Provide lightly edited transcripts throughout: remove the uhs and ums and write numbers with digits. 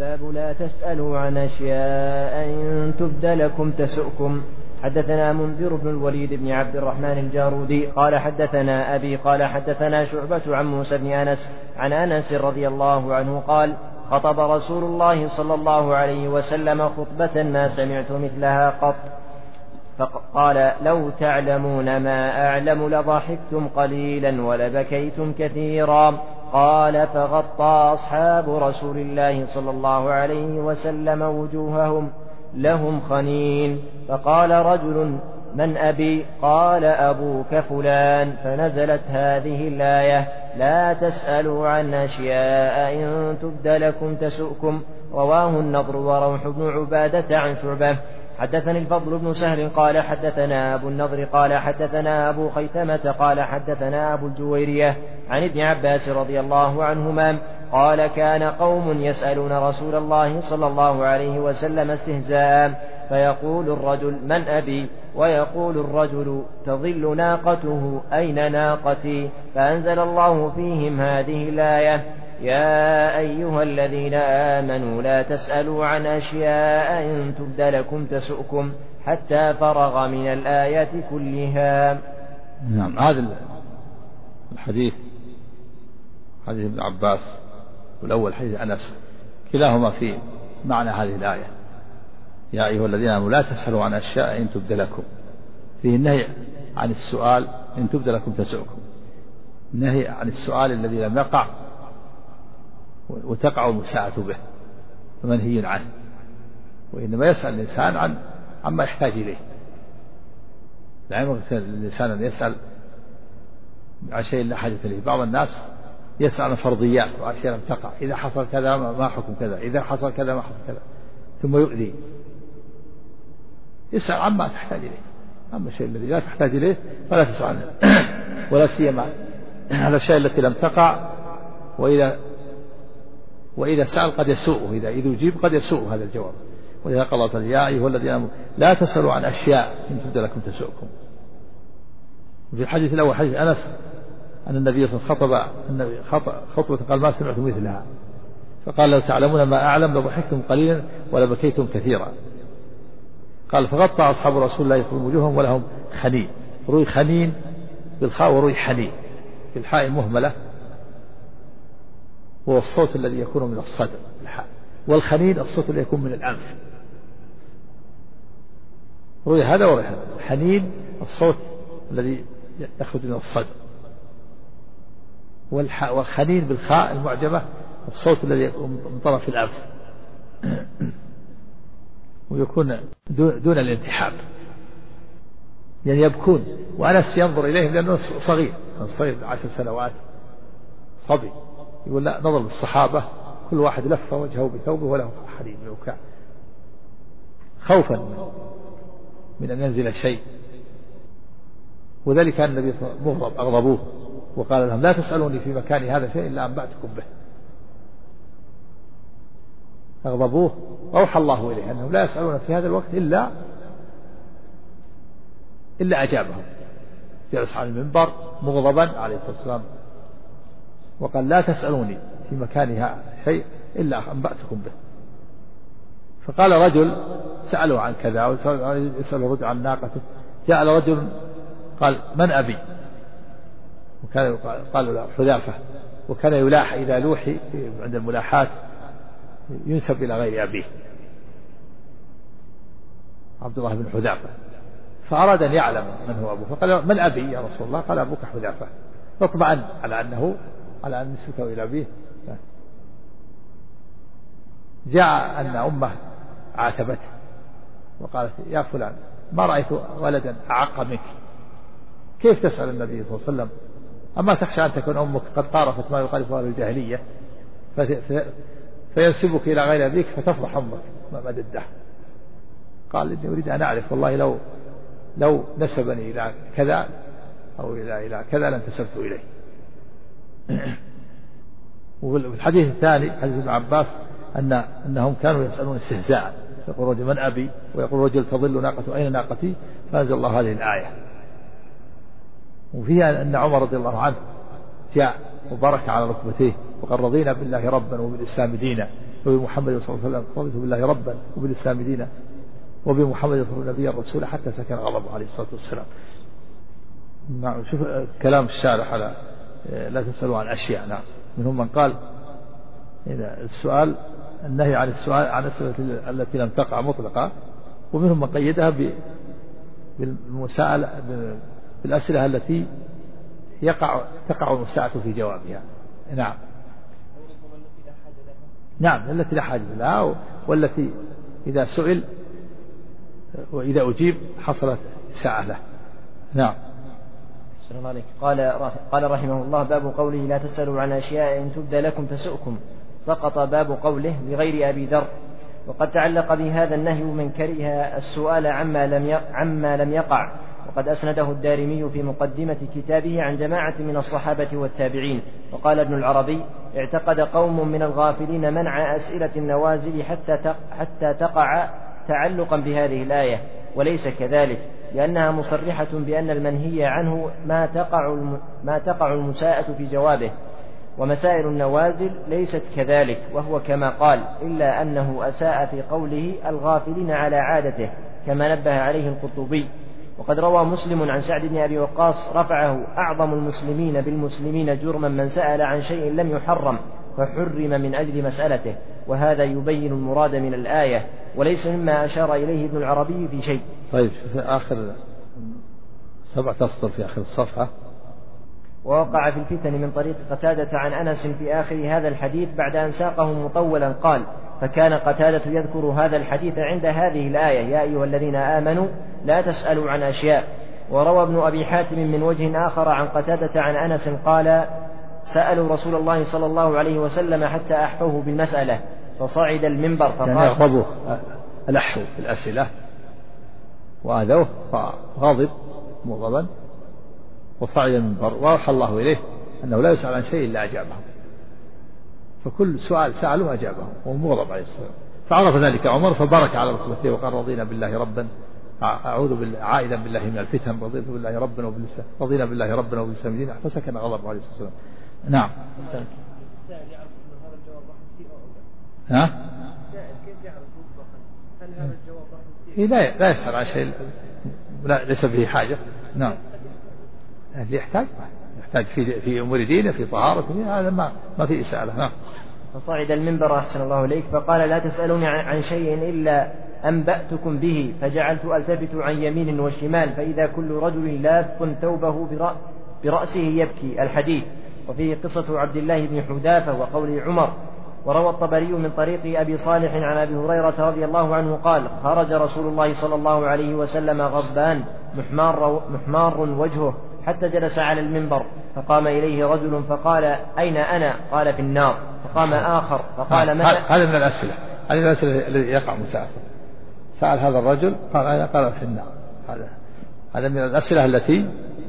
باب لا تسألوا عن أشياء إن تبد لكم تسؤكم. حدثنا منذر بن الوليد بن عبد الرحمن الجارودي قال حدثنا أبي قال حدثنا شعبة عن موسى بن أنس عن أنس رضي الله عنه قال خطب رسول الله صلى الله عليه وسلم خطبة ما سمعت مثلها قط، فقال لو تعلمون ما أعلم لضحكتم قليلا ولبكيتم كثيرا. قال فغطى أصحاب رسول الله صلى الله عليه وسلم وجوههم لهم خنين، فقال رجل من أبي؟ قال أبوك فلان، فنزلت هذه الآية لا تسألوا عن أشياء إن تبد لكم تسؤكم. رواه النضر وروح بن عبادة عن شعبة. حدثني الفضل بن سهل قال حدثنا أبو النضر قال حدثنا أبو خيثمة قال حدثنا أبو الجويرية عن ابن عباس رضي الله عنهما قال كان قوم يسألون رسول الله صلى الله عليه وسلم استهزاء، فيقول الرجل من أبي؟ ويقول الرجل تظل ناقته أين ناقتي؟ فأنزل الله فيهم هذه الآية يا أيها الذين آمنوا لا تسألوا عن أشياء إن تبد لكم تسؤكم حتى فرغ من الآية كلها. نعم. هذا الحديث حديث ابن عباس والأول حديث أنس كلاهما في معنى هذه الآية يا أيها الذين آمنوا لا تسألوا عن أشياء إن تبد لكم، فيه النهي عن السؤال إن تبد لكم تسؤكم، النهي عن السؤال الذي لم يقع وتقع المساءة به ومنهي عنه، وإنما يسأل الإنسان عما يحتاج إليه. لا يمكن الإنسان أن يسأل عن شيء لا حاجة إليه. بعض الناس يسأل عن فرضيات وأشياء لم تقع، إذا حصل كذا ما حكم كذا، إذا حصل كذا ما حصل كذا، ثم يؤذي. يسأل عما تحتاج إليه، أما الشيء الذي لا تحتاج إليه فلا تسأل عنه، ولا سيما على الشيء التي لم تقع. وإذا سأل قد يسوءه، إذا يجيب قد يسوء هذا الجواب. ولذا قال الله يا أيها الذين آمنوا لا تسألوا عن أشياء إن تبد لكم تسؤكم. وفي الحديث الأول حديث أنس أن النبي صلى الله عليه وسلم خطبة قال ما سمعت مثلها، فقال لو تعلمون ما أعلم لضحكتم قليلا ولبكيتم كثيرا. قال فغطى أصحاب رسول الله يصلون وجوههم ولهم خنين، روي خنين بالخاء وروي حنين بالحاء المهملة، هو الصوت الذي يكون من الصدر الحاء، والخنين الصوت الذي يكون من الأنف. روي هذا وروي هذا. حنين الصوت الذي يخرج من الصدر، والخنين بالخاء المعجمة الصوت الذي يكون من طرف الأنف ويكون دون الانتحاب، يعني يبكون. وأنس ينظر إليهم لأنه صغير 10 سنوات صبي، يقول لا نظر للصحابة كل واحد لف وجهه بثوبه وله حنين وبكاء خوفا من أن ينزل شيء. وذلك كان النبي صلى الله عليه وسلم مغضب أغضبوه وقال لهم لا تسألوني في مكان هذا شيء إلا أنبأتكم به. أغضبوه أوحى الله إليه أنهم لا يسألون في هذا الوقت إلا أجابهم. جلس على المنبر مغضبا عليه الصلاة والسلام وقال لا تسألوني في مكانها شيء إلا أنبأتكم به. فقال رجل سألوا عن كذا ويسأل الرجل عن ناقته، جاء رجل قال من أبي؟ وكان قال له حذافة، وكان يلاح إذا لوحي عند الملاحات ينسب إلى غير أبيه عبد الله بن حذافة، فأراد أن يعلم من هو أبوه فقال من أبي يا رسول الله؟ قال أبوك حذافة، فاطمأن على أن نسبته إلى أبيه. جاء أن أمه عاتبته وقالت يا فلان ما رأيت ولدا أعق منك، كيف تسأل النبي صلى الله عليه وسلم؟ أما تخشى أن تكون أمك قد قارفت ما يقال أهل الجاهلية فينسبك إلى غير أبيك فتفضح أمك ما ضده. قال إني أريد أن أعرف والله لو نسبني إلى كذا أو إلى كذا لانتسبت إليه. وفي الحديث الثاني حديث ابن عباس أنهم كانوا يسألون استهزاء، يقول رجل من أبي؟ ويقول رجل تظل ناقته أين ناقتي؟ فأنزل الله هذه الآية. وفيها أن عمر رضي الله عنه جاء وبارك على ركبتيه وقال رضينا بالله ربا وبالإسلام دينا وبمحمد صلى الله عليه وسلم رضيت بالله ربا وبالإسلام دينا وبمحمد صلى الله عليه وسلم نبيا رسولا حتى سكن غضبه عليه الصلاة والسلام. نعم. شوف كلام الشارح على لا تسألوا عن أشياء. نعم. منهم من قال إذا السؤال النهي عن السؤال عن الأسئلة التي لم تقع مطلقة، ومنهم من قيدها بالمساءلة بالأسئلة التي تقع المساءلة في جوابها. نعم. نعم التي لا حاجة لها، والتي إذا سئل وإذا أجيب حصلت ساعة له. نعم. السلام عليكم. قال رحمه الله: باب قوله لا تسألوا عن أشياء إن تبدى لكم تسؤكم. سقط باب قوله بغير أبي ذر. وقد تعلق بهذا النهي من كره السؤال عما لم يقع، وقد أسنده الدارمي في مقدمة كتابه عن جماعة من الصحابة والتابعين. وقال ابن العربي: اعتقد قوم من الغافلين منع أسئلة النوازل حتى تقع تعلقا بهذه الآية، وليس كذلك، لأنها مصرحة بأن المنهي عنه ما تقع المساءة في جوابه، ومسائل النوازل ليست كذلك، وهو كما قال، إلا أنه أساء في قوله الغافلين على عادته، كما نبه عليه القرطبي. وقد روى مسلم عن سعد بن أبي وقاص رفعه: أعظم المسلمين بالمسلمين جرما من سأل عن شيء لم يحرم فحرم من أجل مسألته. وهذا يبين المراد من الآية، وليس مما أشار إليه ابن العربي في شيء. طيب في آخر 7 أسطر في آخر الصفحة: ووقع في الفتن من طريق قتادة عن أنس في آخر هذا الحديث بعد أن ساقه مطولا. قال: فكان قتادة يذكر هذا الحديث عند هذه الآية: يا أيها الذين آمنوا لا تسألوا عن أشياء. وروى ابن أبي حاتم من وجه آخر عن قتادة عن أنس قال: سألوا رسول الله صلى الله عليه وسلم حتى أحفوه بالمسألة، فصعد المنبر فقال، يعني أغضبوه الأحو في الأسئلة وآذوه فغاضب مغضبا، وصعد المنبر وأوحى الله إليه أنه لا يسأل عن شيء إلا أجابه، فكل سؤال سأله أجابه وهو مغضب عليه السلام. فعرف ذلك عمر فبارك على ركبته وقال: رضينا بالله ربا، عائدا بالله من الفتن، رضيت بالله ربا وبالإسلام، رضينا بالله ربا وبالإسلام دينا، فسكن غضب عليه الصلاة والسلام. نعم. ها؟ لا يسأل عن شيء ليس به حاجة. نعم. اللي يحتاج في أمور دينه، في طهارته، هذا ما في إسألة. نعم. فصعد المنبر أحسن الله إليك فقال: لا تسألوني عن شيء إلا أنبأتكم به، فجعلت ألتفت عن يمين وشمال فإذا كل رجل لاف ثوبه برأسه يبكي. الحديث. وفيه قصة عبد الله بن حذافة وقول عمر. وروى الطبري من طريق أبي صالح عن أبي هريرة رضي الله عنه قال: خرج رسول الله صلى الله عليه وسلم غضبان محمار وجهه حتى جلس على المنبر، فقام إليه رجل فقال: أين أنا؟ قال: في النار. فقام آخر فقال: من؟ هذا من الأسئلة، هذه الأسئلة التي يقع مساءته. سأل هذا الرجل قال: أين؟ قال: في النار. هذا من الأسئلة التي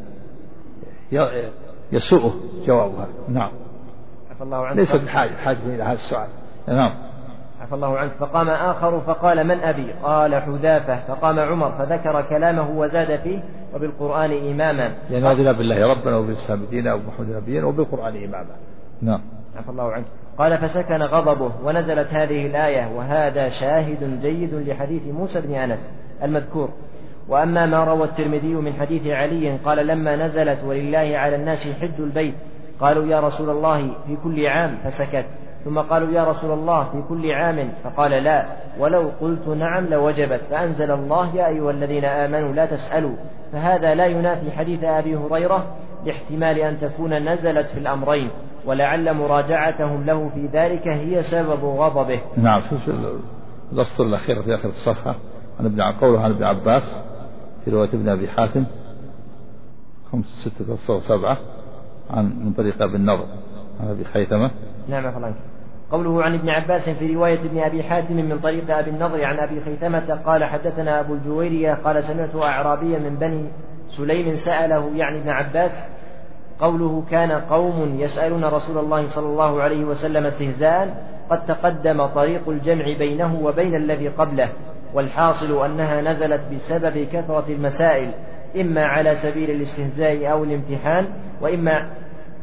يسوء جوابها. نعم. ليس بحاجة إلى هذا السؤال. نعم. عفى الله عنك. فقام آخر فقال: من أبي؟ قال: حذافة. فقام عمر فذكر كلامه وزاد فيه: وبالقرآن إماما. يعني رضينا بالله ربنا وبالإسلام دينا وبمحمد نبينا وبالقرآن إماما. نعم. عفى الله عنك. قال: فسكن غضبه ونزلت هذه الآية، وهذا شاهد جيد لحديث موسى بن أنس المذكور. وأما ما روى الترمذي من حديث علي قال: لما نزلت ولله على الناس حج البيت، قالوا: يا رسول الله في كل عام، فسكت. ثم قالوا: يا رسول الله في كل عام، فقال: لا، ولو قلت نعم لوجبت. فأنزل الله: يا أيها الذين آمنوا لا تسألوا. فهذا لا ينافي حديث أبي هريرة لاحتمال أن تكون نزلت في الأمرين، ولعل مراجعتهم له في ذلك هي سبب غضبه. نعم. في الأسطر الأخيرة في آخر الصفحة قوله عن ابن عباس في رواية ابن أبي حاتم 5 6 7 من طريق ابن النضر عن أبي خيثمة. نعم فلان. قوله عن ابن عباس في رواية ابن أبي حاتم من طريق أبي النضر عن أبي خيثمة قال: حدثنا أبو الجويرية قال: سمعت أعرابيا من بني سليم سأله يعني ابن عباس. قوله: كان قوم يسألون رسول الله صلى الله عليه وسلم استهزاء، قد تقدم طريق الجمع بينه وبين الذي قبله، والحاصل أنها نزلت بسبب كثرة المسائل، إما على سبيل الاستهزاء أو الامتحان،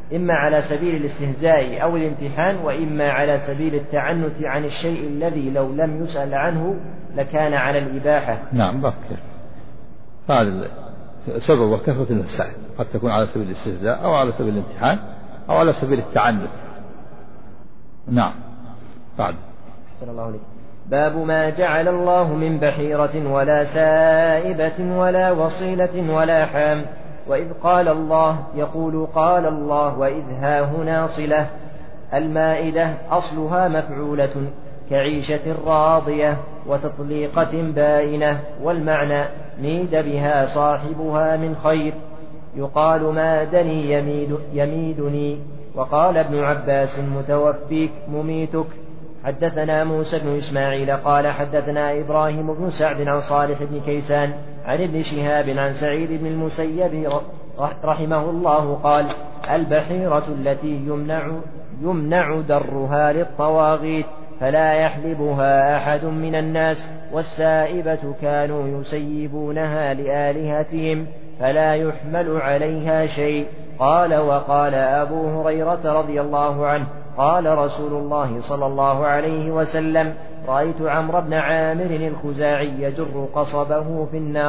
إما على سبيل الاستهزاء أو الامتحان، وإما على سبيل التعنت عن الشيء الذي لو لم يسأل عنه لكان على الإباحة. نعم بكر. هذا سبب وكثرة المسائل، قد تكون على سبيل الاستهزاء أو على سبيل الامتحان أو على سبيل التعنت. نعم. بعد. أحسن الله عليك. باب ما جعل الله من بحيرة ولا سائبة ولا وصيلة ولا حام، وإذ قال الله يقول قال الله، وإذ ها هنا صلة. المائدة أصلها مفعولة كعيشة راضية وتطليقة بائنة، والمعنى ميد بها صاحبها من خير، يقال مادني يميدني. وقال ابن عباس متوفيك مميتك. حدثنا موسى بن إسماعيل قال حدثنا إبراهيم بن سعد عن صالح بن كيسان عن ابن شهاب عن سعيد بن المسيب رحمه الله قال: البحيرة التي يمنع درها للطواغيت فلا يحلبها أحد من الناس، والسائبة كانوا يسيبونها لآلهتهم فلا يحمل عليها شيء. قال: وقال أبو هريرة رضي الله عنه قال رسول الله صلى الله عليه وسلم: رأيت عمرو بن عامر الخزاعي يجر قصبه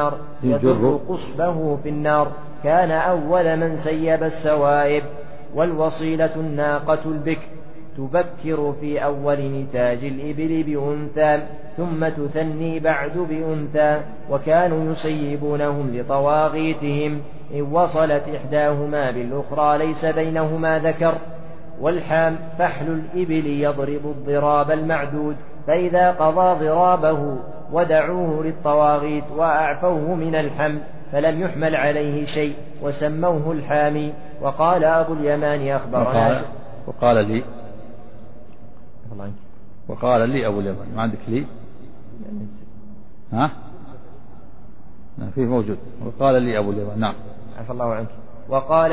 في النار كان أول من سيب السوائب. والوصيلة الناقة البكر تبكر في أول نتاج الإبل بأنثى ثم تثني بعد بأنثى، وكانوا يسيبونهم لطواغيتهم إن وصلت إحداهما بالأخرى ليس بينهما ذكر. والحام فحل الإبل يضرب الضراب المعدود، فإذا قضى ضرابه ودعوه للطواغيت وأعفوه من الحمل فلم يحمل عليه شيء وسموه الحامي. وقال أبو اليمان أخبرنا وقال لي أبو اليمان. ما عندك لي؟ ها؟ فيه موجود. وقال لي أبو اليمان. نعم. عفى الله عنك. وقال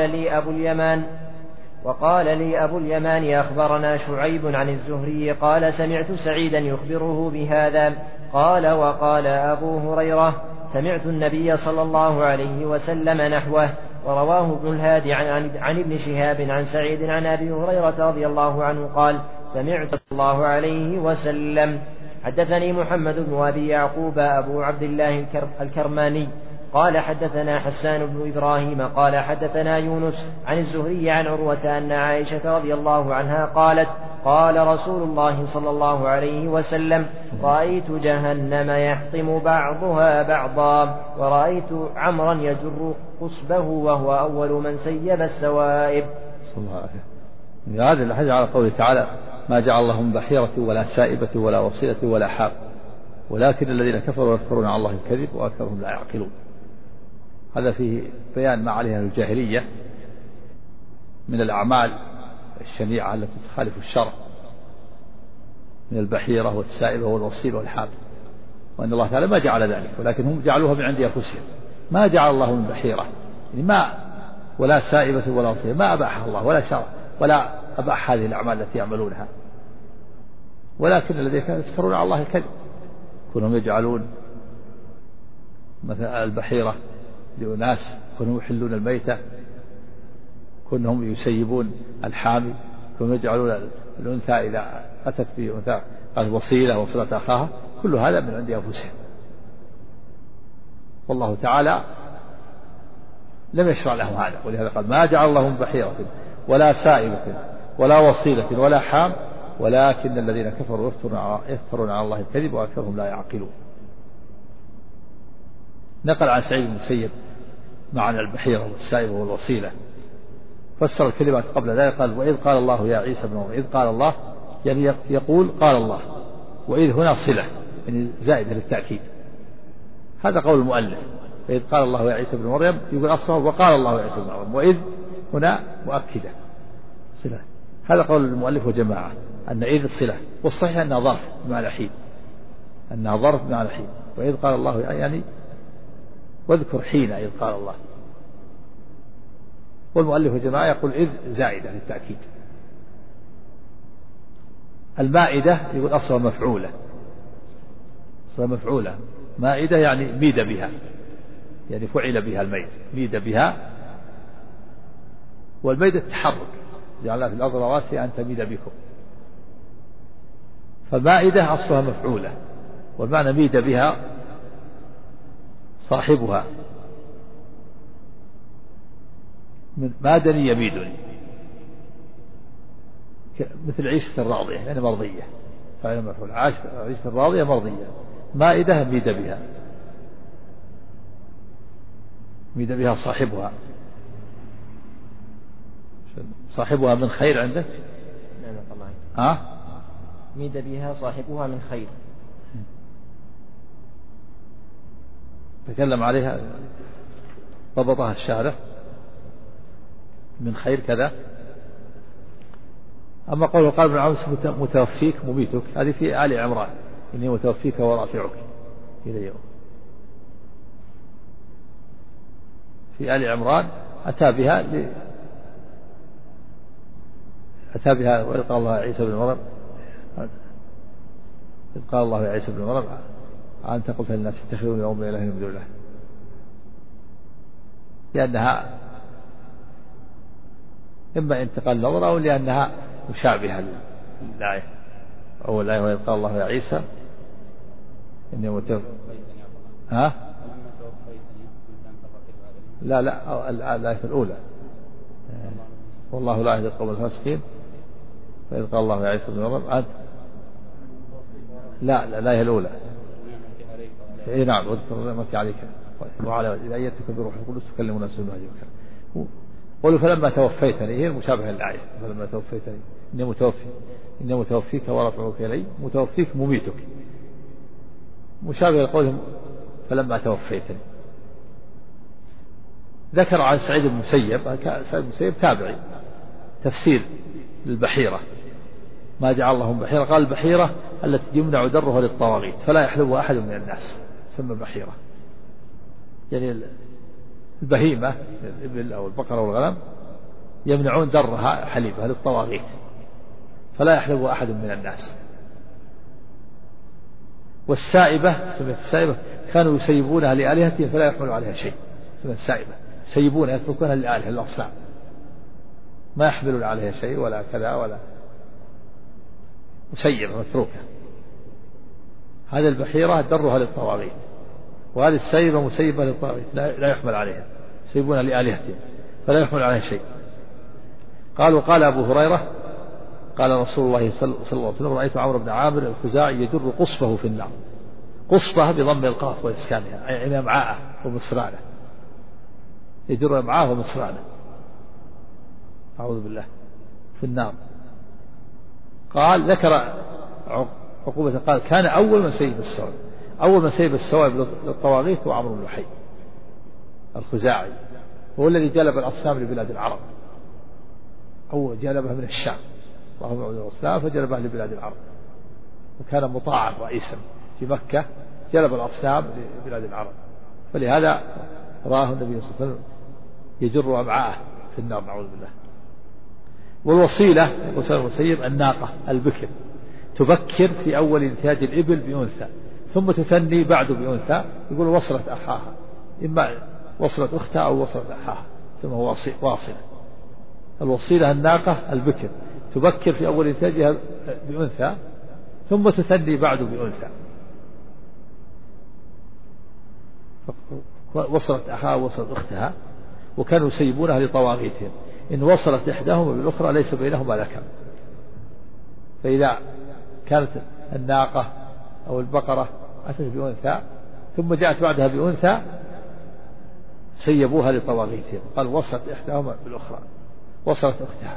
لي أبو اليمان أخبرنا شعيب عن الزهري قال: سمعت سعيدا يخبره بهذا. قال: وقال أبو هريرة: سمعت النبي صلى الله عليه وسلم نحوه. ورواه ابن الهادي عن ابن شهاب عن سعيد عن أبي هريرة رضي الله عنه قال: سمعت صلى الله عليه وسلم. حدثني محمد بن أبي يعقوب أبو عبد الله الكرماني قال حدثنا حسان بن إبراهيم قال حدثنا يونس عن الزهري عن عروة أن عائشة رضي الله عنها قالت: قال رسول الله صلى الله عليه وسلم: رأيت جهنم يحطم بعضها بعضا، ورأيت عمرا يجر قصبه وهو أول من سيب السوائب. هذا الحديث على قوله تعالى: ما جعل الله من بحيرة ولا سائبة ولا وصيلة ولا حام، ولكن الذين كفروا يفترون على الله الكذب وأكثرهم لا يعقلون. هذا فيه بيان ما عليها الجاهلية من الأعمال الشنيعة التي تخالف الشرع من البحيرة والسائبة والوصيلة والحام، وأن الله تعالى ما جعل ذلك، ولكن هم جعلوها من عند أنفسهم. ما جعل الله من بحيرة يعني ما ولا سائبة ولا وصيلة، ما أباحها الله ولا شرع ولا أباح هذه الأعمال التي يعملونها، ولكن الذين يفترون على الله الكذب كونهم يجعلون مثلا البحيرة لأناس، كونهم يحلون الميتة، كونهم يسيبون الحامي، كونهم يجعلون الأنثى إذا أتت به أنثى الوصيلة وصلت أخاها، كل هذا من عند أنفسهم. والله تعالى لم يشرع لهم هذا، ولهذا قال: ما جعل الله من بحيرة ولا سائبة ولا وصيلة ولا حام، ولكن الذين كفروا يفترون على الله الكذب وأكثرهم لا يعقلون. نقل عن سعيد بن المسيب معنى البحيرة والسائبة والوصيلة، فسر الكلمات قبل ذلك قال: وإذ قال الله يا عيسى ابن مريم. إذ قال الله يعني يقول قال الله، وإذ هنا صلة يعني زائدة للتأكيد. هذا قول المؤلف: وإذ قال الله يا عيسى ابن مريم، يقول أصلا وقال الله يا عيسى ابن مريم، وإذ هنا مؤكدة صلة. هذا قول المؤلف وجماعة أن إذ صلة، والصحيح أنها ظرف بمعنى حين، أنها ظرف بمعنى حين. وإذ قال الله يعني واذكر حين إذ قال الله. والمؤلف وجماعة يقول إذ زائدة للتأكيد. المائدة يقول أصلا مفعولة، أصلا مفعولة. مائدة يعني ميد بها، يعني فعل بها الميت، ميد بها والميدة التحرك، جعلنا في الأرض رواسي أن تميد بكم. فمائدة أصلها مفعولة، والمعنى ميد بها صاحبها، من مادني يميدني، مثل عيشة الراضية يعني مرضية، فعل مفعول. عيشة الراضية مرضية، مائدة ميد بها، ميد بها صاحبها. صاحبها من خير عندك؟ نعم الله. ها؟ ميد بها صاحبها من خير. تكلم عليها ضبطها الشارع من خير كذا. أما قوله قال ابن عباس متوفيك مميتك، هذه في آل عمران، إني متوفيك ورافعك إلى يوم. في آل عمران أتى بها وإذ قال الله عيسى بن مريم، إذ قال الله يا عيسى بن مريم أنت قلت للناس اتخذوني وأمي إلهين من دون الله، لأنها إما انتقال نظر أو لأنها مشابهة للآية. أول آية وإذ قال الله يا عيسى إني متوفى. ها؟ لا الآية الأولى والله لا يهدي القوم الفاسقين. فإذ قال الله يا عيسى بن مريم أنت. لا الآية الأولى. إيه نعم واذكر نعمتي عليك وعلى إذا أيدتك بروح القدس تكلم الناس بالمهدي وكذا. قولوا فلما توفيتني، هي المشابهة للآية فلما توفيتني إني متوفيك ورافعك إلي، متوفيك مميتك، مشابه لقولهم فلما توفيتني. ذكر عن سعيد بن المسيب، سعيد بن المسيب تابعي، تفسير للبحيرة، ما جعل اللهم بحيرة، قال البحيرة التي يمنع درها للطواغيت فلا يحلبها أحد من الناس، تسمى بحيرة. يعني البهيمة الإبل أو البقرة أو الغنم يمنعون درها حليبها للطواغيت فلا يحلبها أحد من الناس. والسائبة سميت السائبة كانوا يسيبونها لآلهتهم فلا يحملوا عليها شيء، سميت السائبة، يسيبونها يتركونها للآلهة الأصنام، ما يحملون عليها شيء ولا كذا ولا مسيبة متروكة. هذه البحيرة درها للطواغيت، وهذه السيبة مسيبة للطواغيت لا يحمل عليها، يسيبونها لآلهتهم فلا يحمل عليها شيء. قال أبو هريرة قال رسول الله صلى الله عليه وسلم رأيت عمرو بن عامر الخزاعي يجر قصفه في النار، قصفه بضم القاف وإسكانها أي أمعاءه ومصرانه، يجر أمعاءه ومصرانه أعوذ بالله في النار. قال ذكر عقوبة، قال كان أول من سيب السوائب للطواغيت هو عمرو بن لحي الخزاعي، هو الذي جلب الأصنام لبلاد العرب، أو جلبها من الشام، اللهم اعوذ بالأصنام فجلبها لبلاد العرب، وكان مطاعا رئيسا في مكة، جلب الأصنام لبلاد العرب، فلهذا رآه النبي صلى الله عليه وسلم يجر أمعاءه في النار نعوذ بالله. والوصيلة يقول سيد المسيب الناقة البكر تبكر في أول انتاج الإبل بأنثى ثم تثني بعد بأنثى، يقول وصلت أخاها، إما وصلت أختها أو وصلت أخاها، ثم هو واصلة. الوصيلة الناقة البكر تبكر في أول إنتاجها بأنثى ثم تثني بعد بأنثى، وصلت أخاها ووصلت أختها، وكانوا يسيبونها لطواغيتهم، إن وصلت إحداهما بالأخرى ليس بينهما ذكر. فإذا كانت الناقة أو البقرة أتت بأنثى ثم جاءت بعدها بأنثى سيبوها لطواغيتهم، قال وصلت إحداهما بالأخرى وصلت أختها.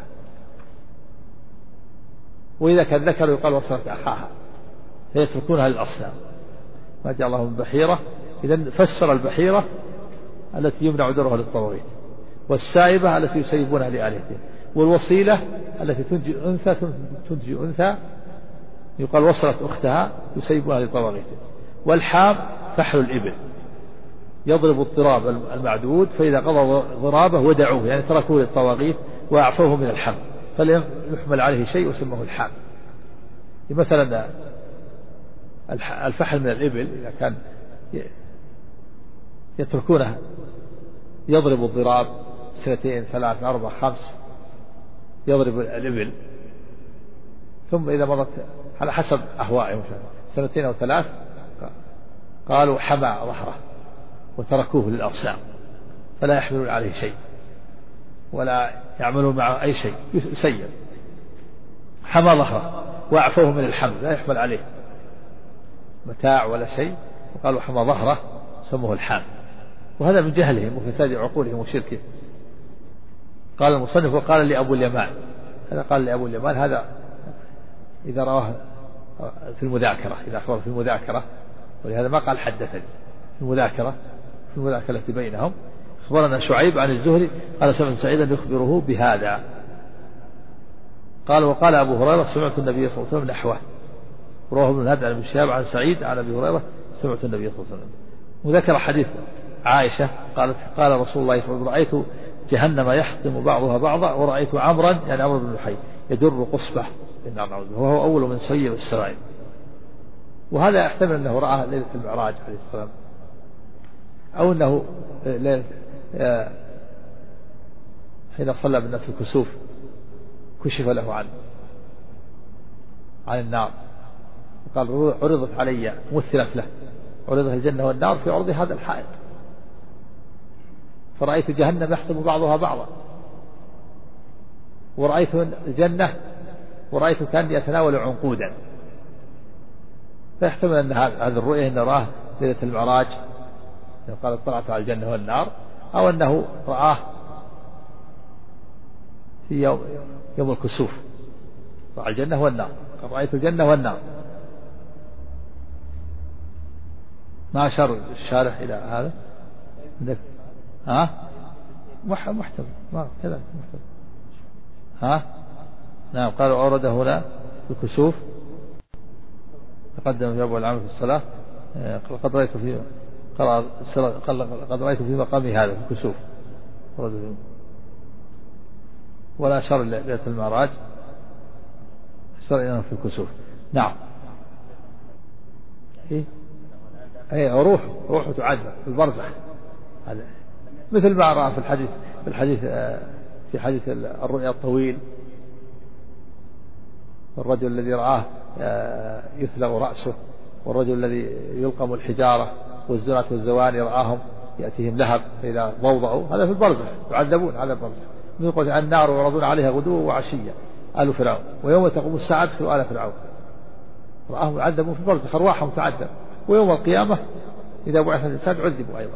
وإذا كان ذكر يقال وصلت أخاها، فيتركونها للأصنام، ما جاء الله من بحيرة. إذن فسر البحيرة التي يمنع درها للطواغيت، والسائبة التي يسيبونها لآلهتهم، والوصيلة التي تنتج أنثى يقال وصلت أختها يسيبونها لطواغيتهم. والحام فحل الإبل يضرب الضراب المعدود، فإذا قضى ضرابه ودعوه يعني تركوه للطواغيت وأعفوه من الحم فلا يحمل عليه شيء وسمه الحام. مثلا الفحل من الإبل إذا كان يتركونه يضرب الضراب 2 3 4 5 يضرب الإبل، ثم إذا مضت على حسب أهوائهم 2 أو 3 قالوا حمى ظهره وتركوه للأصنام فلا يحملون عليه شيء ولا يعملون معه أي شيء، يسير حمى ظهره وأعفوه من الحمل لا يحمل عليه متاع ولا شيء، وقالوا حمى ظهره سموه الحام، وهذا من جهلهم وفساد عقولهم وشركهم. قال المصنف وقال لأبو اليمان، هذا قال لأبو اليمان هذا إذا رواه في المذاكرة، إذا أخبر في المذاكرة، ولهذا ما قال حدثني في المذاكرة التي بينهم. أخبرنا شعيب عن الزهري قال سمعت سعيدا يخبره بهذا. قال وقال أبو هريرة سمعت النبي صلى الله عليه وسلم نحوه، رواه ابن الهاد عن ابن شهاب عن سعيد عن أبي هريرة سمعت النبي صلى الله عليه وسلم. وذكر حديث عائشة قالت قال رسول الله صلى الله عليه وسلم رأيت جهنم يحطم بعضها بعضا ورأيت عمرا يعني عمرو بن لحي يجر قصبة بالنار وهو أول من سير السرائر. وهذا يحتمل أنه رأى ليلة المعراج عليه السلام، أو أنه حين صلى بالناس الكسوف كشف له عن النار، قال عرضت علي مثلت له، عرضت الجنة والنار في عرض هذا الحائط، فرأيت جهنم يحطم بعضها بعضا، ورأيت الجنة ورأيت كأني أتناول عنقودا. فيحتمل أن هذه الرؤية أن رآه ليلة المعراج قال اطلعت على الجنة والنار، أو أنه رآه في يوم الكسوف رأى الجنة والنار، قال رأيت الجنة والنار. ما أشار الشارح إلى هذا محتمل ما كذا محتمل نعم. قال أورد هنا في الكسوف تقدم في أبو العمل في الصلاة قد رأيت في مقامي هذا في الكسوف، ولا أشار ليلة المعراج، أشار إلى في الكسوف. نعم روح تعذب في البرزخ، هذا مثل ما رأى في حديث الرؤيا الطويل، الرجل الذي رآه يثلغ رأسه، والرجل الذي يلقم الحجارة والزرعة والزواني رآهم يأتيهم لهب فإذا ضوضعوا، هذا في البرزخ يعذبون على البرزخ. يقول النار يعرضون عليها غدوا وعشية آل فرعون ويوم تقوم الساعة ادخلوا آل فرعون، رآهم يعذبون في البرزخ أرواحهم تعذب، ويوم القيامة إذا بعث الإنسان عذبوا أيضا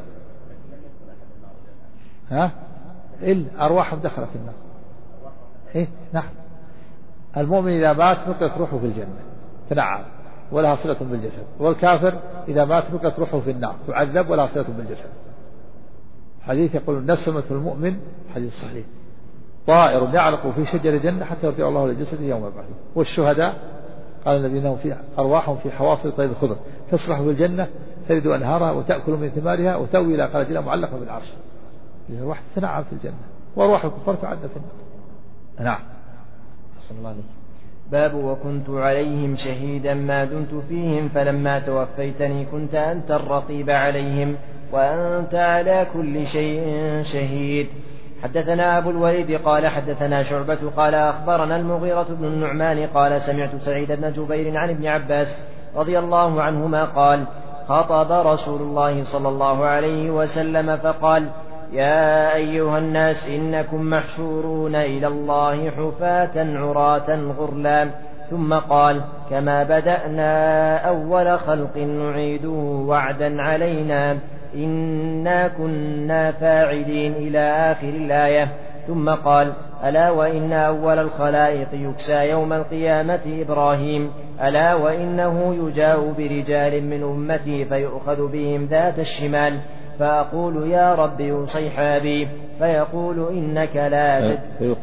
أرواحهم دخلت النار. نعم المؤمن إذا مات نقلت روحه في الجنة تنعم ولها صلة بالجسد، والكافر إذا مات نقلت روحه في النار تعذب ولها صلة بالجسد. حديث يقول نسمة المؤمن حديث صحيح طائر يعلق في شجر الجنة حتى يرجع الله لجسده يوم البعث. والشهداء قال الذين هم في أرواحهم في حواصل طير الخضر تسرح في الجنة تلد أنهارها وتأكل من ثمارها وتأوي إلى قلاديل معلقة بالعرش، الأرواح تنعم في الجنة وأرواح الكفار تعذب في النار. نعم. صلى الله عليه وسلم. باب وكنت عليهم شهيدا ما دمت فيهم فلما توفيتني كنت أنت الرقيب عليهم وأنت على كل شيء شهيد. حدثنا أبو الوليد قال حدثنا شعبة قال أخبرنا المغيرة بن النعمان قال سمعت سعيد بن جبير عن ابن عباس رضي الله عنهما قال خطب رسول الله صلى الله عليه وسلم فقال يا أيها الناس إنكم محشورون إلى الله حفاة عراة غرلا، ثم قال كما بدأنا أول خلق نعيده وعدا علينا إنا كنا فاعلين إلى آخر الآية. ثم قال ألا وإن أول الخلائق يكسى يوم القيامة إبراهيم، ألا وإنه يجاء برجال من أمتي فيؤخذ بهم ذات الشمال فأقول يا رب يصيحابي فيقول إنك لا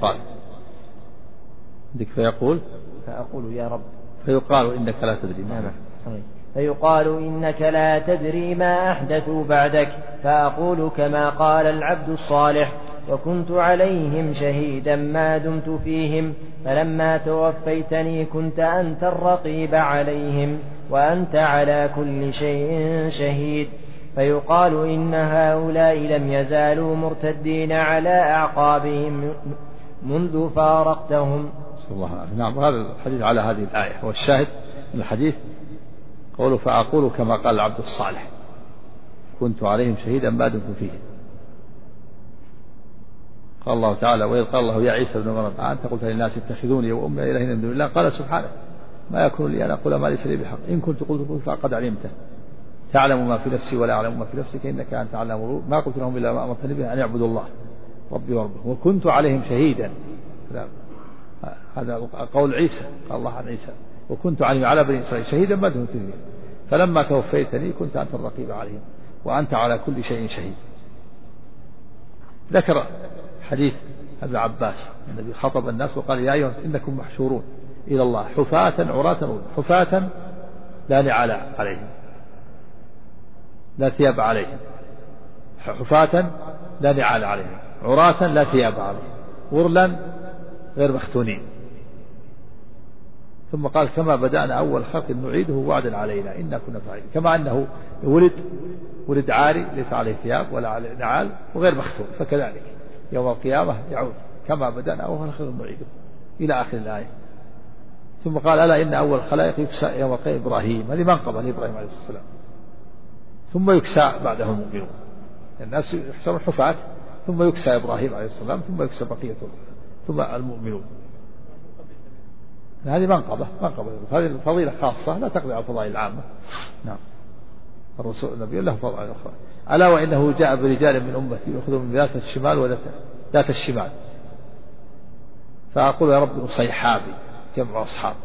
فأقول يا رب فيقال إنك لا تدري فيقال إنك لا تدري ما أحدثوا بعدك، فأقول كما قال العبد الصالح وكنت عليهم شهيدا ما دمت فيهم فلما توفيتني كنت أنت الرقيب عليهم وأنت على كل شيء شهيد. فيقال إن هؤلاء لم يزالوا مرتدين على أعقابهم منذ فارقتهم. الله. نعم. هذا الحديث على هذه الآية، هو الشاهد من الحديث قوله فأقول كما قال العبد الصالح كنت عليهم شهيدا ما دمت فيهم. قال الله تعالى وإذ قال الله يا عيسى ابن مريم أنت قلت للناس اتخذوني وأمي إلهين من دون الله قال سبحانه ما يكون لي أن أقول ما ليس لي بحق إن كنت قلت فقد علمته تعلم ما في نفسي ولا أعلم ما في نفسك إنك أنت علام الغيوب ما قلت لهم إلا ما أمرتني به أن يعبدوا الله ربي وربكم وكنت عليهم شهيدا. هذا قول عيسى قال الله عن عيسى وكنت على بني إسرائيل شهيدا ما دمت فيهم فلما توفيتني كنت أنت الرقيب عليهم وأنت على كل شيء شهيد. ذكر حديث ابن عباس الذي خطب الناس وقال يا أيها إنكم محشورون إلى الله حفاة عراة حفاة لا نعال عليهم لا ثياب عليهم حفاة لا نعال عليهم عراة لا ثياب عليهم غرلا غير مختونين. ثم قال كما بدأنا أول خلق نعيده وعدا علينا إنا كنا فاعلين. كما أنه ولد عاري ليس عليه ثياب ولا عليه نعال وغير مختون فكذلك يوم القيامة يعود كما بدأنا أول خلق نعيده إلى آخر الآية. ثم قال ألا إن أول خلائق يكسى يوم القيامة إبراهيم هذه منقبة لإبراهيم عليه السلام ثم يكسى بعده المؤمنون الناس يحشرون حفاة ثم يكسى إبراهيم عليه السلام ثم يكسى بقية ثم المؤمنون. هذه منقبة هذه فضيلة خاصة لا تقضي على الفضائل العامة. نعم. الرسول النبي له فضائل أخرى ألا وإنه جاء برجال من أمتي يأخذون من ذات الشمال وذات الشمال فأقول يا رب صيحابي جمع أصحاب.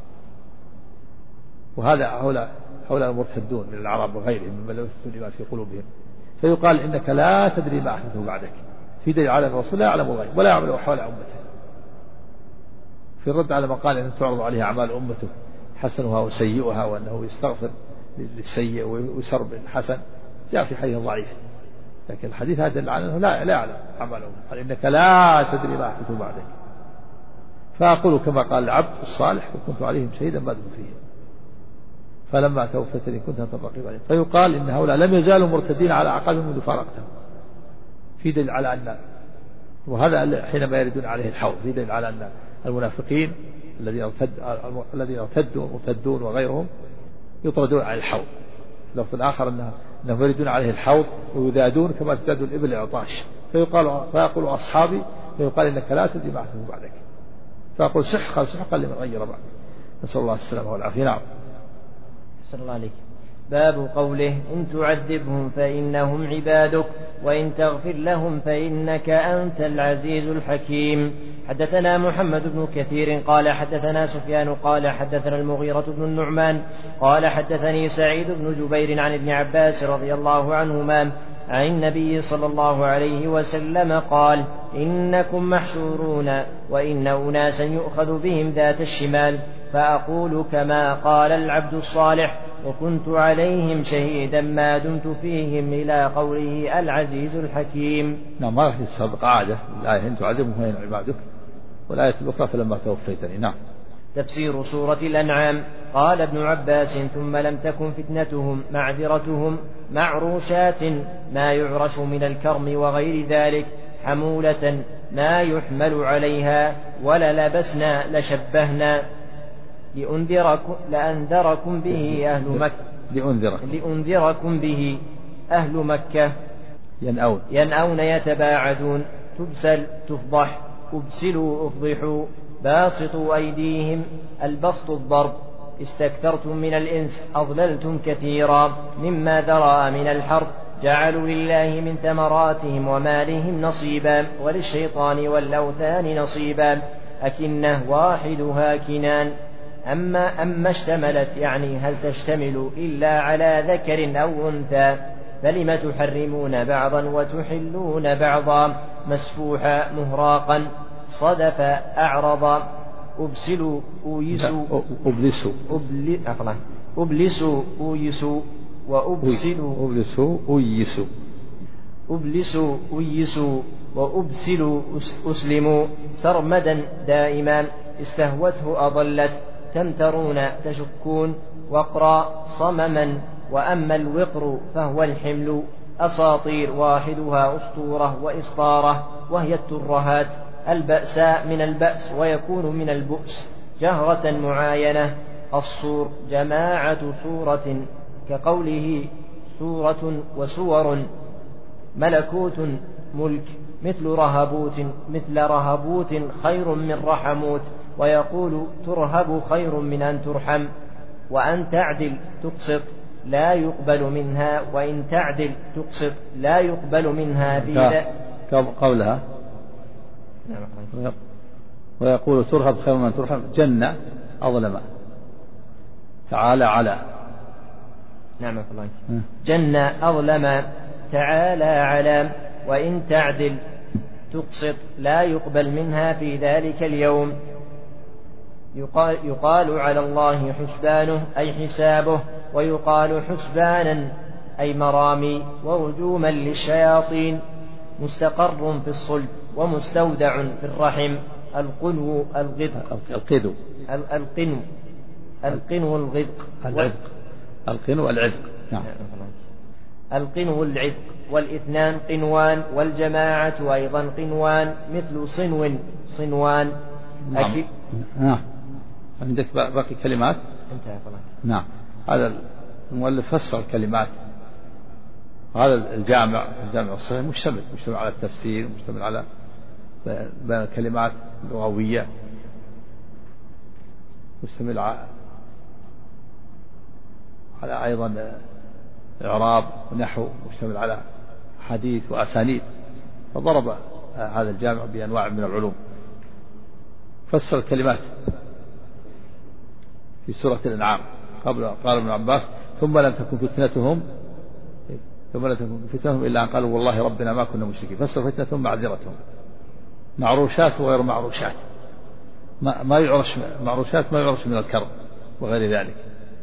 وهذا هؤلاء المرتدون من العرب وغيرهم ممن لبثوا الإيمان في قلوبهم فيقال إنك لا تدري ما أحدثه بعدك في دليل على الرسول لا يعلم الغيب ولا يعمل أحوال أمته. في الرد على مقال أن تعرض عليه أعمال أمته حسنها وسيئها وأنه يستغفر للسيء ويسر بالحسن جاء في حديث ضعيف لكن الحديث هذا دل على أنه لا يعلم أعمال أمته قال إنك لا تدري ما أحدثه بعدك فأقول كما قال العبد الصالح وكنت عليهم شهيدا ما دمت فيهم فلما توفتني كنت أنت الرقيب عليهم. فيقال إن هؤلاء لم يزالوا مرتدين على أعقابهم منذ فارقتهم في دليل على أن وهذا حينما يردون عليه الحوض في دليل على أن المنافقين الذين ارتدوا مرتدون وغيرهم يطردون على الحوض. لفظ الآخر أنهم يردون عليه الحوض ويذادون كما تزداد الإبل العطاش فيقول أصحابي فيقال إنك لا تدري ما أحدثه بعدك فأقول سحقا لمن غير بعد. نسأل الله السلامة والعافية. نعم. صلى الله عليه. باب قوله إن تعذبهم فإنهم عبادك وإن تغفر لهم فإنك أنت العزيز الحكيم. حدثنا محمد بن كثير قال حدثنا سفيان قال حدثنا المغيرة بن النعمان قال حدثني سعيد بن جبير عن ابن عباس رضي الله عنهما عن النبي صلى الله عليه وسلم قال إنكم محشورون وإن أناسا يؤخذ بهم ذات الشمال فأقول كما قال العبد الصالح وكنت عليهم شهيدا ما دمت فيهم إلى قوله العزيز الحكيم. نعم. ما راح يسبق عادة الآية إن تعذبهم فإنهم عبادك والآية الأخرى فلما توفيتني. نعم. تفسير سورة الأنعام. قال ابن عباس ثم لم تكن فتنتهم معذرتهم معروشات ما يعرش من الكرم وغير ذلك حمولة ما يحمل عليها وللبسنا لشبهنا لأنذركم به أهل مكة لأنذركم به أهل مكة ينأون يتباعدون تبسل تفضح أبسلوا أفضحوا باسطوا أيديهم البسط الضرب استكثرتم من الإنس أضللتم كثيرا مما ذرأ من الحرب جعلوا لله من ثمراتهم ومالهم نصيبا وللشيطان والأوثان نصيبا أكنه واحدها كنان أما اشتملت يعني هل تشتمل إلا على ذكر أو أنثى فلم تحرمون بعضا وتحلون بعضا مسفوحا مهراقا صدف أعرض أبسلوا أويسوا أبلسوا أويسوا أبلسوا أويسوا وأبسلوا أسلموا سرمدا دائما استهوته أضلت تمترون تشكون وقرا صمما وأما الوقر فهو الحمل أساطير واحدها أسطورة وإسطارة وهي الترهات البأساء من البأس ويكون من البؤس جهرة معاينة. الصور جماعة صورة كقوله سورة وسور. ملكوت ملك مثل رهبوت خير من رحموت. ويقول ترهب خير من أن ترحم. وأن تعدل تقسط لا يقبل منها وإن تعدل تقسط لا يقبل منها قولها ويقول ترهب خير من أن ترحم. جنة أظلم تعالى على. نعم الله. جنة أظلم تعالى على. وإن تعدل تقسط لا يقبل منها في ذلك اليوم. يقال على الله حسبانه أي حسابه. ويقال حسبانا أي مرامي ورجوما للشياطين. مستقر في الصلب ومستودع في الرحم. القنو الغدق. القنو الغدق. القنو العدق. نعم. القنو العدق. والاثنان قنوان. والجماعة أيضا قنوان مثل صنوان. نعم. عندك باقي كلمات؟ انتهى خلاص. نعم. هذا المؤلف فسر الكلمات. هذا الجامع الصحيح مشتمل على التفسير، مشتمل على بين الكلمات اللغوية، مشتمل على أيضا إعراب ونحو، مشتمل على حديث وأسانيد. فضرب هذا الجامع بأنواع من العلوم. فسر الكلمات في سورة الأنعام. قال ابن عباس ثم لم تكن فتنتهم إلا أن قالوا والله ربنا ما كنا مشركين. فسر فتنتهم معذرتهم، معروشات وغير معروشات. ما يعرش معروشات ما يعرش من الكرم وغير ذلك.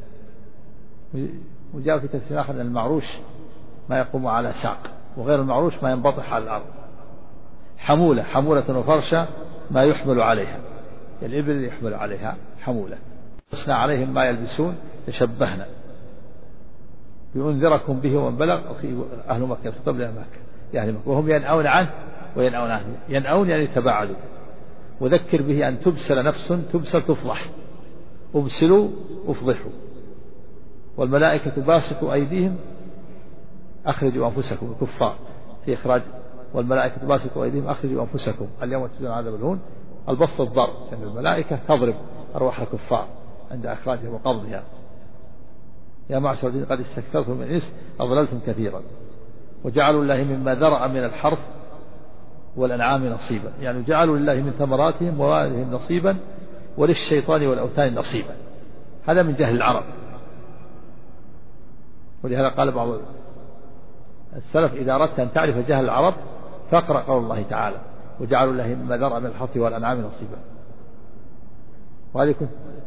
وجاء في تفسير آخر أن المعروش ما يقوم على ساق، وغير المعروش ما ينبطح على الأرض. حمولة وفرشة ما يحمل عليها، الإبل يحمل عليها حمولة. أصنع عليهم ما يلبسون يشبهنا لينذركم به ومن بلغ أهل مكة خطب لها مكة يعني مكة. وهم ينأون عنه وينأون عنه. ينأون يعني تباعدوا. وذكر به أن تبسل نفس تبسل تفضح. أبسلوا أفضحوا. والملائكة باسطوا أيديهم أخرجوا أنفسكم. الكفار في إخراج. والملائكة باسطوا أيديهم أخرجوا أنفسكم اليوم تجزون عذاب الهون. البسط الضرب لأن يعني الملائكة تضرب أرواح الكفار عند إخراجها وقبضها. يا معشر الجن قد استكثرتم من الإنس أضللتم كثيرا. وجعلوا لله مما ذرأ من الحرث والأنعام نصيبا، يعني جعلوا لله من ثمراتهم ووالدهم نصيبا وللشيطان والأوثان نصيبا. هذا من جهل العرب. ولهذا قال بعض السلف إذا أردت أن تعرف جهل العرب فاقرأ قول الله تعالى وجعلوا لله مما ذرأ من الحرث والأنعام نصيبا. وهذه كنت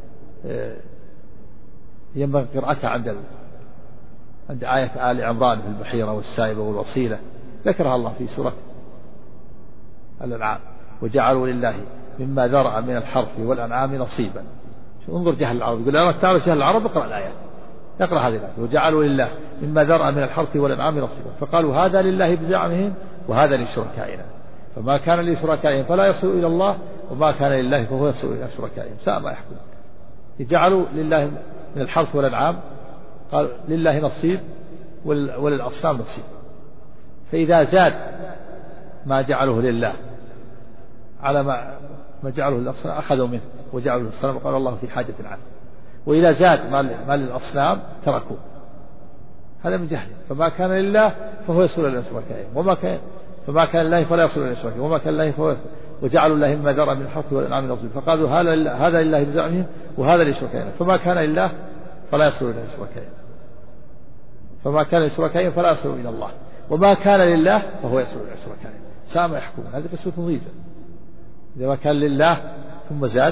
ينبغي قراءتها عند آية آل عمران في البحيرة والسائبة والوصيلة. ذكرها الله في سورة الأنعام وجعلوا لله مما ذرأ من الحرث والأنعام نصيبا. انظر جهل العرب. يقول أنا تعرف جهل العرب اقرأ الآية. اقرأ هذه الآية وجعلوا لله مما ذرأ من الحرث والأنعام نصيبا. فقالوا هذا لله بزعمهم وهذا لشركائنا. فما كان لشركائهم فلا يصل إلى الله وما كان لله فهو يصل إلى شركائهم. ساء ما يحكم. يجعلوا لله من الحرث والأنعام قال لله نصيب وللأصنام نصيب. فإذا زاد ما جعله لله على ما جعله للأصنام أخذوا منه وجعلوا للأصنام وقال الله في حاجة عنه. وإذا زاد ما للأصنام تركوه. هذا من جهل. فما كان لله فهو يصل إلى شركائهم فما كان لله فلا يصل إلى شركائهم وما كان لله فهو يصل. وجعلوا الله مما ذرأ من الحرث والأنعام نصيب. فقالوا هذا لله بزعمهم وهذا لشركائنا. فما كان لله فلا يصل إلى شركائهم. فما كان لشركائهم فلا يصل إلى الله وما كان لله فهو يصل إلى شركائهم. ساء ما يحكمون. هذه قصة ضيزة. إذا ما كان لله ثم زاد